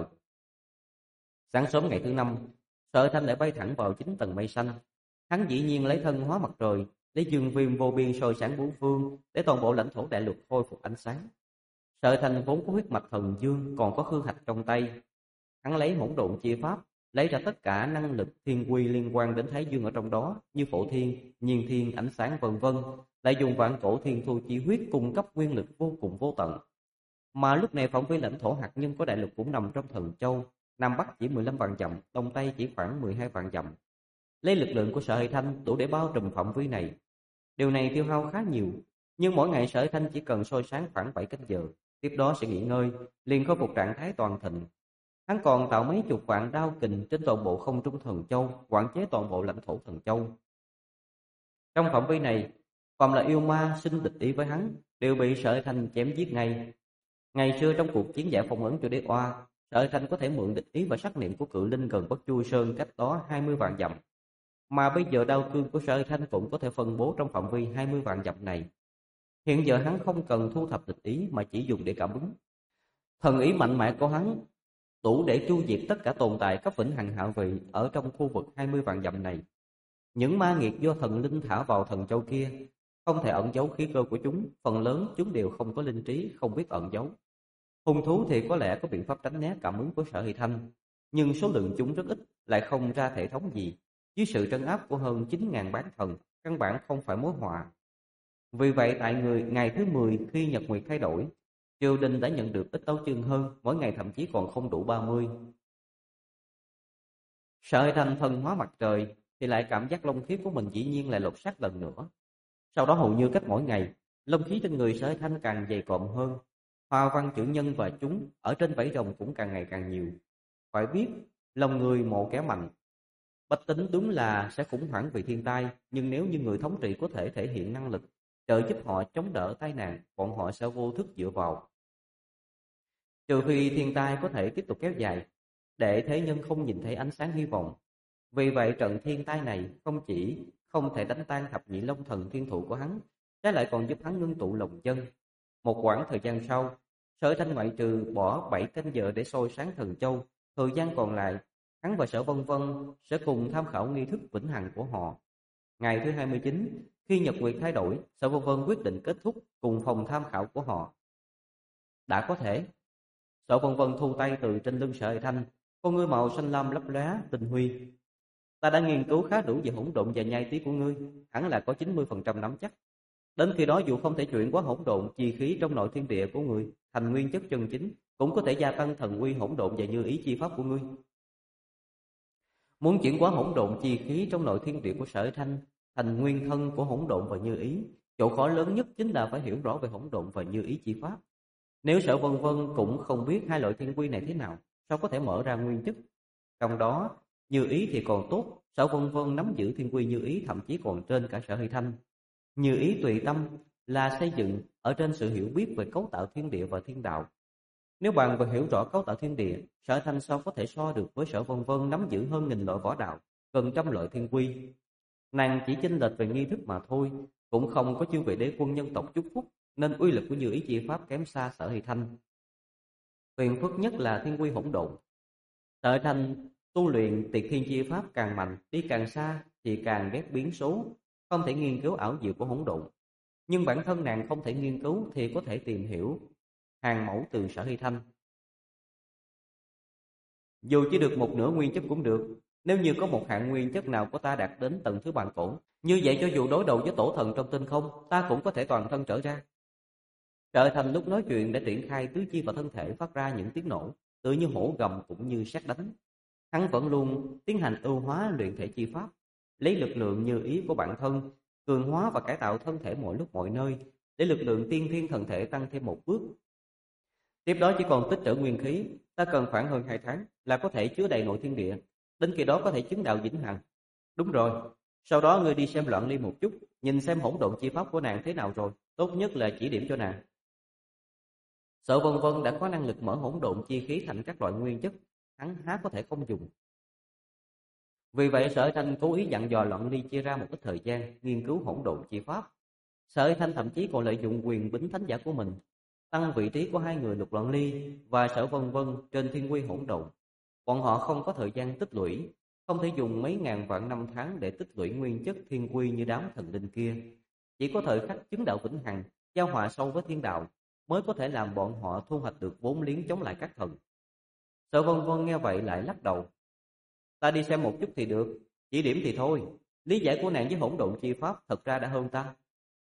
Sáng sớm ngày thứ 5, Sở Thanh lại bay thẳng vào 9 tầng mây xanh. Hắn dĩ nhiên lấy thân hóa mặt trời, lấy dương viêm vô biên soi sáng bốn phương, để toàn bộ lãnh thổ đại lục khôi phục ánh sáng. Sở Thanh vốn có huyết mạch thần dương, còn có khư hạch trong tay. Hắn lấy hỗn độn chia pháp, lấy ra tất cả năng lực thiên quy liên quan đến Thái Dương ở trong đó, như phổ thiên, nhiên thiên, ánh sáng vân vân, lại dùng vạn cổ thiên thu chi huyết cung cấp nguyên lực vô cùng vô tận. Mà lúc này phạm vi lãnh thổ hạt nhân của đại lục cũng nằm trong Thần Châu, Nam Bắc chỉ 15 vạn dặm, Đông Tây chỉ khoảng 12 vạn dặm. Lấy lực lượng của Sở Hệ Thanh đủ để bao trùm phạm vi này. Điều này tiêu hao khá nhiều, nhưng mỗi ngày Sở Hệ Thanh chỉ cần soi sáng khoảng 7 canh giờ, tiếp đó sẽ nghỉ ngơi, liền khôi phục trạng thái toàn thịnh. Hắn còn tạo mấy chục vạn đao kình trên toàn bộ không trung thần châu, quản chế toàn bộ lãnh thổ thần châu. Trong phạm vi này, phàm là yêu ma sinh địch ý với hắn đều bị Sở Hệ Thanh chém giết ngay. Ngày xưa trong cuộc chiến giải phong ấn cho đế oa, Sở Hệ Thanh có thể mượn địch ý và sắc niệm của cự linh gần Bất Chu Sơn cách đó 20 vạn dặm. Mà bây giờ đao cương của Sở Hệ Thanh cũng có thể phân bố trong phạm vi 20 vạn dặm này. Hiện giờ hắn không cần thu thập địch ý mà chỉ dùng để cảm ứng. Thần ý mạnh mẽ của hắn đủ để chu diệt tất cả tồn tại cấp vĩnh hằng hạ vị ở trong khu vực 20 vạn dặm này. Những ma nghiệt do thần linh thả vào thần châu kia không thể ẩn giấu khí cơ của chúng, phần lớn chúng đều không có linh trí, không biết ẩn giấu. Hung thú thì có lẽ có biện pháp tránh né cảm ứng của Sở Hệ Thanh, nhưng số lượng chúng rất ít, lại không ra thể thống gì. Dưới sự trấn áp của hơn 9.000 bán thần, căn bản không phải mối họa. Vì vậy tại ngày thứ 10 khi nhật nguyệt thay đổi, triều đình đã nhận được ít tấu chương hơn, mỗi ngày thậm chí còn không đủ 30. Sở Hệ Thanh thân hóa mặt trời thì lại cảm giác long khí của mình dĩ nhiên lại lột xác lần nữa. Sau đó hầu như cách mỗi ngày, long khí trên người Sở Hệ Thanh càng dày cộm hơn. Hoa văn chữ nhân và chúng ở trên vảy rồng cũng càng ngày càng nhiều. Phải biết, lòng người mộ kẻ mạnh. Bách tính đúng là sẽ khủng hoảng vì thiên tai, nhưng nếu như người thống trị có thể thể hiện năng lực, trợ giúp họ chống đỡ tai nạn, bọn họ sẽ vô thức dựa vào. Trừ phi thiên tai có thể tiếp tục kéo dài, để thế nhân không nhìn thấy ánh sáng hy vọng. Vì vậy trận thiên tai này không chỉ không thể đánh tan thập nhị long thần thiên thủ của hắn, trái lại còn giúp hắn ngưng tụ lòng dân. Một quãng thời gian sau, Sở Thanh ngoại trừ bỏ 7 canh giờ để soi sáng thần châu, thời gian còn lại, hắn và Sở Vân Vân sẽ cùng tham khảo nghi thức vĩnh hằng của họ. Ngày thứ 29, khi nhật nguyệt thay đổi, Sở Vân Vân quyết định kết thúc cùng phòng tham khảo của họ. Đã có thể. Sở Vân Vân thu tay từ trên lưng Sở Hệ Thanh, con ngươi màu xanh lam lấp lóe tinh huy. Ta đã nghiên cứu khá đủ về hỗn độn và nhai tí của ngươi, hẳn là có 90% nắm chắc. Đến khi đó dù không thể chuyển qua hỗn độn chi khí trong nội thiên địa của ngươi thành nguyên chất chân chính, cũng có thể gia tăng thần uy hỗn độn và như ý chi pháp của ngươi. Muốn chuyển qua hỗn độn chi khí trong nội thiên địa của Sở Thanh thành nguyên thân của hỗn độn và như ý, chỗ khó lớn nhất chính là phải hiểu rõ về hỗn độn và như ý chi pháp. Nếu Sở Vân Vân cũng không biết hai loại thiên quy này thế nào, sao có thể mở ra nguyên chất? Trong đó, như ý thì còn tốt, Sở Vân Vân nắm giữ thiên quy như ý thậm chí còn trên cả Sở Hệ Thanh. Như ý tùy tâm là xây dựng ở trên sự hiểu biết về cấu tạo thiên địa và thiên đạo. Nếu bàn về hiểu rõ cấu tạo thiên địa, Sở Thanh sao có thể so được với Sở Vân Vân nắm giữ hơn nghìn loại võ đạo, gần trăm loại thiên quy. Nàng chỉ chênh lệch về nghi thức mà thôi, cũng không có chư vị đế quân nhân tộc chúc phúc, nên uy lực của Như ý chi pháp kém xa Sở Hệ Thanh. Phiền phức nhất là thiên quy hỗn độn. Sở Hệ Thanh tu luyện Tiệt Thiên chi pháp càng mạnh, đi càng xa thì càng ghét biến số, không thể nghiên cứu ảo diệu của hỗn độn. Nhưng bản thân nàng không thể nghiên cứu thì có thể tìm hiểu hàng mẫu từ Sở Hệ Thanh. Dù chỉ được một nửa nguyên chất cũng được, nếu như có một hạng nguyên chất nào của ta đạt đến tầng thứ bàn cổ, như vậy cho dù đối đầu với tổ thần trong tinh không, ta cũng có thể toàn thân trở ra. Sở Hệ Thanh lúc nói chuyện đã triển khai tứ chi và thân thể phát ra những tiếng nổ, tự như hổ gầm cũng như sét đánh. Hắn vẫn luôn tiến hành ưu hóa luyện thể chi pháp, lấy lực lượng như ý của bản thân, cường hóa và cải tạo thân thể mọi lúc mọi nơi, để lực lượng tiên thiên thần thể tăng thêm một bước. Tiếp đó chỉ còn tích trữ nguyên khí, ta cần khoảng hơn 2 tháng là có thể chứa đầy nội thiên địa, đến khi đó có thể chứng đạo vĩnh hằng. Đúng rồi, sau đó ngươi đi xem Loạn Ly một chút, nhìn xem hỗn độn chi pháp của nàng thế nào rồi, tốt nhất là chỉ điểm cho nàng. Sở Vân Vân đã có năng lực mở hỗn độn chi khí thành các loại nguyên chất, hắn há có thể không dùng. Vì vậy Sở Hệ Thanh cố ý dặn dò Loạn Ly chia ra một ít thời gian nghiên cứu hỗn độn chi pháp. Sở Hệ Thanh thậm chí còn lợi dụng quyền bính thánh giả của mình, tăng vị trí của hai người Lục Loạn Ly và Sở Vân Vân trên thiên quy hỗn độn. Bọn họ không có thời gian tích lũy, không thể dùng mấy ngàn vạn năm tháng để tích lũy nguyên chất thiên quy như đám thần linh kia. Chỉ có thời khắc chứng đạo vĩnh hằng, giao hòa sâu với thiên đạo, mới có thể làm bọn họ thu hoạch được vốn liếng chống lại các thần. Sở Vân Vân nghe vậy lại lắc đầu. Ta đi xem một chút thì được, chỉ điểm thì thôi, lý giải của nàng với hỗn độn chi pháp thật ra đã hơn ta.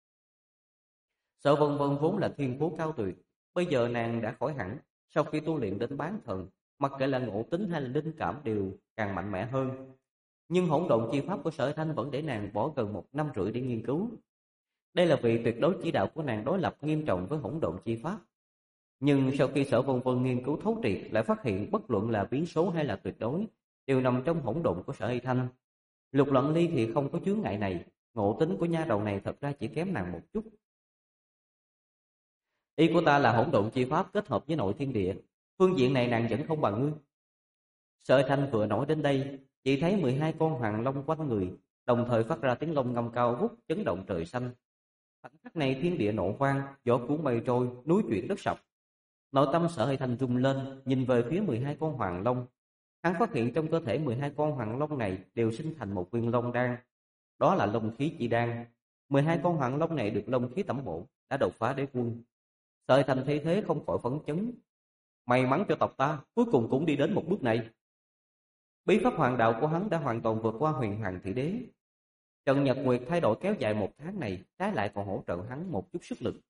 Sở Vân Vân vốn là thiên phú cao tuyệt, bây giờ nàng đã khỏi hẳn, sau khi tu luyện đến bán thần, mặc kệ là ngộ tính hay là linh cảm đều càng mạnh mẽ hơn. Nhưng hỗn độn chi pháp của Sở Thanh vẫn để nàng bỏ gần 1 năm rưỡi để nghiên cứu. Đây là vì tuyệt đối chỉ đạo của nàng đối lập nghiêm trọng với hỗn độn chi pháp. Nhưng sau khi Sở Vân Vân nghiên cứu thấu triệt, lại phát hiện bất luận là biến số hay là tuyệt đối đều nằm trong hỗn độn của Sở Hy Thanh. Lục Lận Ly thì không có chướng ngại này, ngộ tính của nha đầu này thật ra chỉ kém nàng một chút. Ý của ta là hỗn độn chi pháp kết hợp với nội thiên địa, phương diện này nàng vẫn không bằng ngươi. Sở Hy Thanh vừa nói đến đây, chỉ thấy 12 con hoàng long quanh người đồng thời phát ra tiếng long ngâm cao vút chấn động trời xanh. Khoảnh khắc này thiên địa nổ vang, gió cuốn mây trôi, núi chuyển đất sập. Nội tâm Sở Hy Thanh rung lên, nhìn về phía 12 con hoàng long. Hắn phát hiện trong cơ thể 12 con hoàng long này đều sinh thành một viên long đan. Đó là long khí chi đan. 12 con hoàng long này được long khí tẩm bổ, đã đột phá đế quân. Sở Hy Thanh thấy thế không khỏi phấn chấn. May mắn cho tộc ta, cuối cùng cũng đi đến một bước này. Bí pháp hoàng đạo của hắn đã hoàn toàn vượt qua huyền hoàng thị đế. Trần Nhật Nguyệt thay đổi kéo dài 1 tháng này, trái lại còn hỗ trợ hắn một chút sức lực.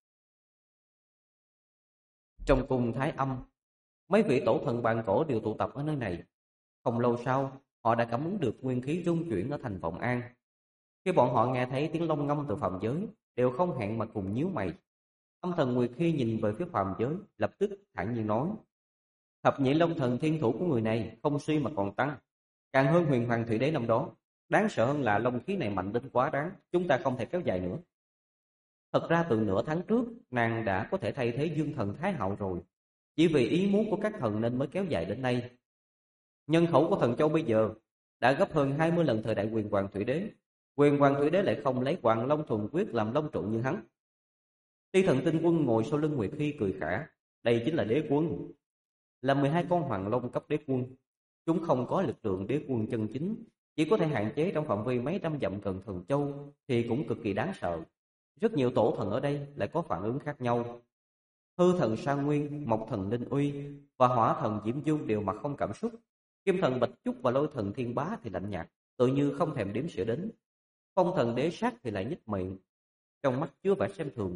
Trong cung Thái Âm, mấy vị tổ thần bàn cổ đều tụ tập ở nơi này. Không lâu sau, họ đã cảm ứng được nguyên khí rung chuyển ở thành Vọng An. Khi bọn họ nghe thấy tiếng long ngâm từ phàm giới, đều không hẹn mà cùng nhíu mày. Âm thần Nguyệt khi nhìn về phía phàm giới, lập tức thản nhiên nói: Thập nhị long thần thiên thủ của người này không suy mà còn tăng, càng hơn huyền hoàng thủy đế năm đó. Đáng sợ hơn là long khí này mạnh đến quá đáng, chúng ta không thể kéo dài nữa. Thật ra từ nửa tháng trước, nàng đã có thể thay thế dương thần Thái Hậu rồi. Chỉ vì ý muốn của các thần nên mới kéo dài đến nay. Nhân khẩu của thần châu bây giờ đã gấp hơn 20 lần thời đại quyền hoàng thủy đế. Quyền hoàng thủy đế lại không lấy Hoàng Long thuần quyết làm long trụ như hắn. Ti thần tinh quân ngồi sau lưng Nguyệt Khi cười khả. Đây chính là đế quân. Là 12 con hoàng long cấp đế quân. Chúng không có lực lượng đế quân chân chính, chỉ có thể hạn chế trong phạm vi mấy trăm dặm gần thần châu, thì cũng cực kỳ đáng sợ. Rất nhiều tổ thần ở đây lại có phản ứng khác nhau. Hư thần Sa Nguyên, Mộc thần Linh Uy và Hỏa thần Diễm Dương đều mặt không cảm xúc. Kim thần Bạch Trúc và Lôi thần Thiên Bá thì lạnh nhạt, tự như không thèm đếm xỉa đến. Phong thần Đế Sát thì lại nhếch miệng, trong mắt chứa vẻ xem thường.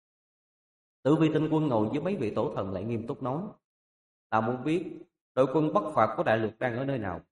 Tử Vi Tinh Quân ngồi với mấy vị tổ thần lại nghiêm túc nói: Ta muốn biết đội quân Bắc Phạt của Đại Lục đang ở nơi nào.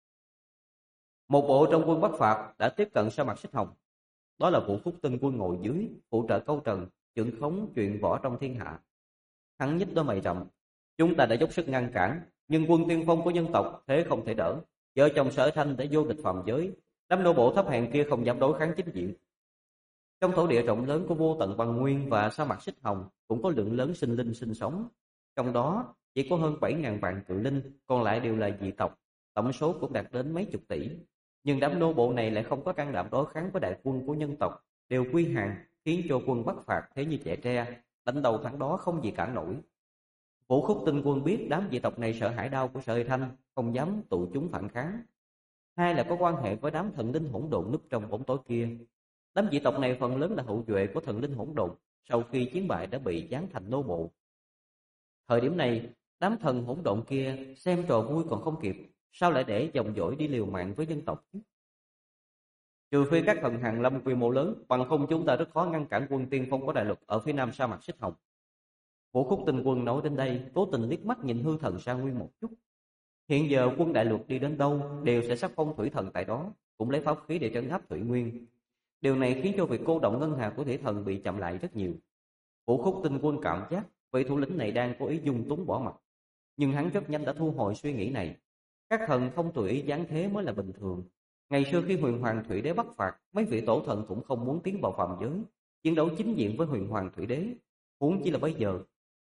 Một bộ trong quân Bắc Phạt đã tiếp cận sa mạc Xích Hồng. Đó là Vũ Phúc Tinh Quân ngồi dưới, phụ trợ câu trần, trưởng khống chuyện võ trong thiên hạ. Hắn nhích đôi mày rậm: Chúng ta đã dốc sức ngăn cản, nhưng quân tiên phong của nhân tộc thế không thể đỡ. Vợ chồng Sở Thanh đã vô địch phàm giới, đám nô bộ thấp hèn kia không dám đối kháng chính diện. Trong thổ địa rộng lớn của vô tận băng nguyên và sa mạc Xích Hồng cũng có lượng lớn sinh linh sinh sống. Trong đó chỉ có hơn 7.000 vạn cự linh, còn lại đều là dị tộc, tổng số cũng đạt đến mấy chục tỷ. Nhưng đám nô bộ này lại không có can đảm đối kháng với đại quân của nhân tộc, đều quy hàng, khiến cho quân Bắc Phạt thế như trẻ tre, đánh đầu thắng đó không gì cản nổi. Vũ Khúc Tinh Quân biết đám dị tộc này sợ hãi đau của Sở Hy Thanh, không dám tụ chúng phản kháng. Hai là có quan hệ với đám thần linh hỗn độn núp trong bóng tối kia. Đám dị tộc này phần lớn là hậu duệ của thần linh hỗn độn, sau khi chiến bại đã bị giáng thành nô bộ. Thời điểm này, đám thần hỗn độn kia xem trò vui còn không kịp, sao lại để dòng dõi đi liều mạng với dân tộc chứ? Trừ phi các thần hàng lâm quy mô lớn, bằng không chúng ta rất khó ngăn cản quân tiên phong của Đại Lục ở phía nam sa mạc Xích Hồng. Vũ Khúc Tinh Quân nói đến đây, cố tình liếc mắt nhìn hư thần Sa Nguyên một chút. Hiện giờ quân Đại Lục đi đến đâu đều sẽ sắc phong thủy thần tại đó, cũng lấy pháp khí để trấn áp Thủy Nguyên. Điều này khiến cho việc cô động ngân hà của thủy thần bị chậm lại rất nhiều. Vũ Khúc Tinh Quân cảm giác vị thủ lĩnh này đang cố ý dung túng bỏ mặt, nhưng hắn rất nhanh đã thu hồi suy nghĩ này. Các thần không tùy ý giáng thế mới là bình thường. Ngày xưa khi huyền hoàng thủy đế bắc phạt, mấy vị tổ thần cũng không muốn tiến vào phàm giới, chiến đấu chính diện với huyền hoàng thủy đế. Huống chỉ là bây giờ.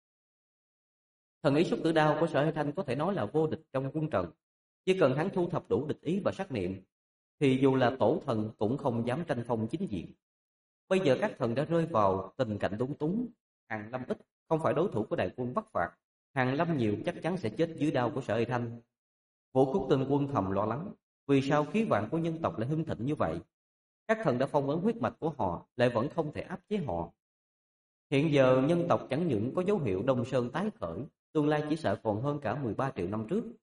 Thần ý xúc tử đao của Sở Hy Thanh có thể nói là vô địch trong quân trận. Chỉ cần hắn thu thập đủ địch ý và sát niệm, thì dù là tổ thần cũng không dám tranh phong chính diện. Bây giờ các thần đã rơi vào tình cảnh lúng túng. Hàng lâm ít, không phải đối thủ của đại quân bắc phạt. Hàng lâm nhiều chắc chắn sẽ chết dưới đao của Sở Hy Thanh. Vũ Khúc Tinh Quân thầm lo lắng, vì sao khí vận của nhân tộc lại hưng thịnh như vậy? Các thần đã phong ấn huyết mạch của họ, lại vẫn không thể áp chế họ. Hiện giờ nhân tộc chẳng những có dấu hiệu Đông Sơn tái khởi, tương lai chỉ sợ còn hơn cả 13 triệu năm trước.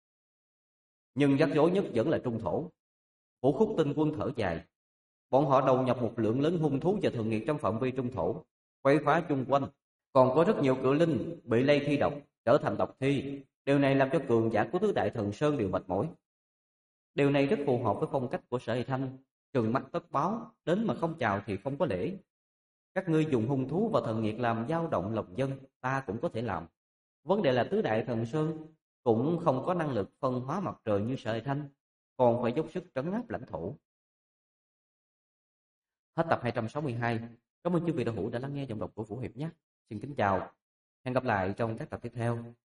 Nhưng rắc rối nhất vẫn là Trung Thổ. Vũ Khúc Tinh Quân thở dài. Bọn họ đầu nhập một lượng lớn hung thú và thường nghiệt trong phạm vi Trung Thổ, quấy phá chung quanh. Còn có rất nhiều cự linh bị lây thi độc, trở thành độc thi. Điều này làm cho cường giả của tứ đại thần sơn đều mệt mỏi. Điều này rất phù hợp với phong cách của Sở Hy Thanh, trừng mắt tất báo, đến mà không chào thì không có lễ. Các ngươi dùng hung thú và thần nghiệt làm dao động lòng dân, ta cũng có thể làm. Vấn đề là tứ đại thần sơn cũng không có năng lực phân hóa mặt trời như Sở Hy Thanh, còn phải dốc sức trấn áp lãnh thổ. Hết tập 262. Cảm ơn chư vị đạo hữu đã lắng nghe giọng đọc của Vũ Hiệp nhé. Xin kính chào. Hẹn gặp lại trong các tập tiếp theo.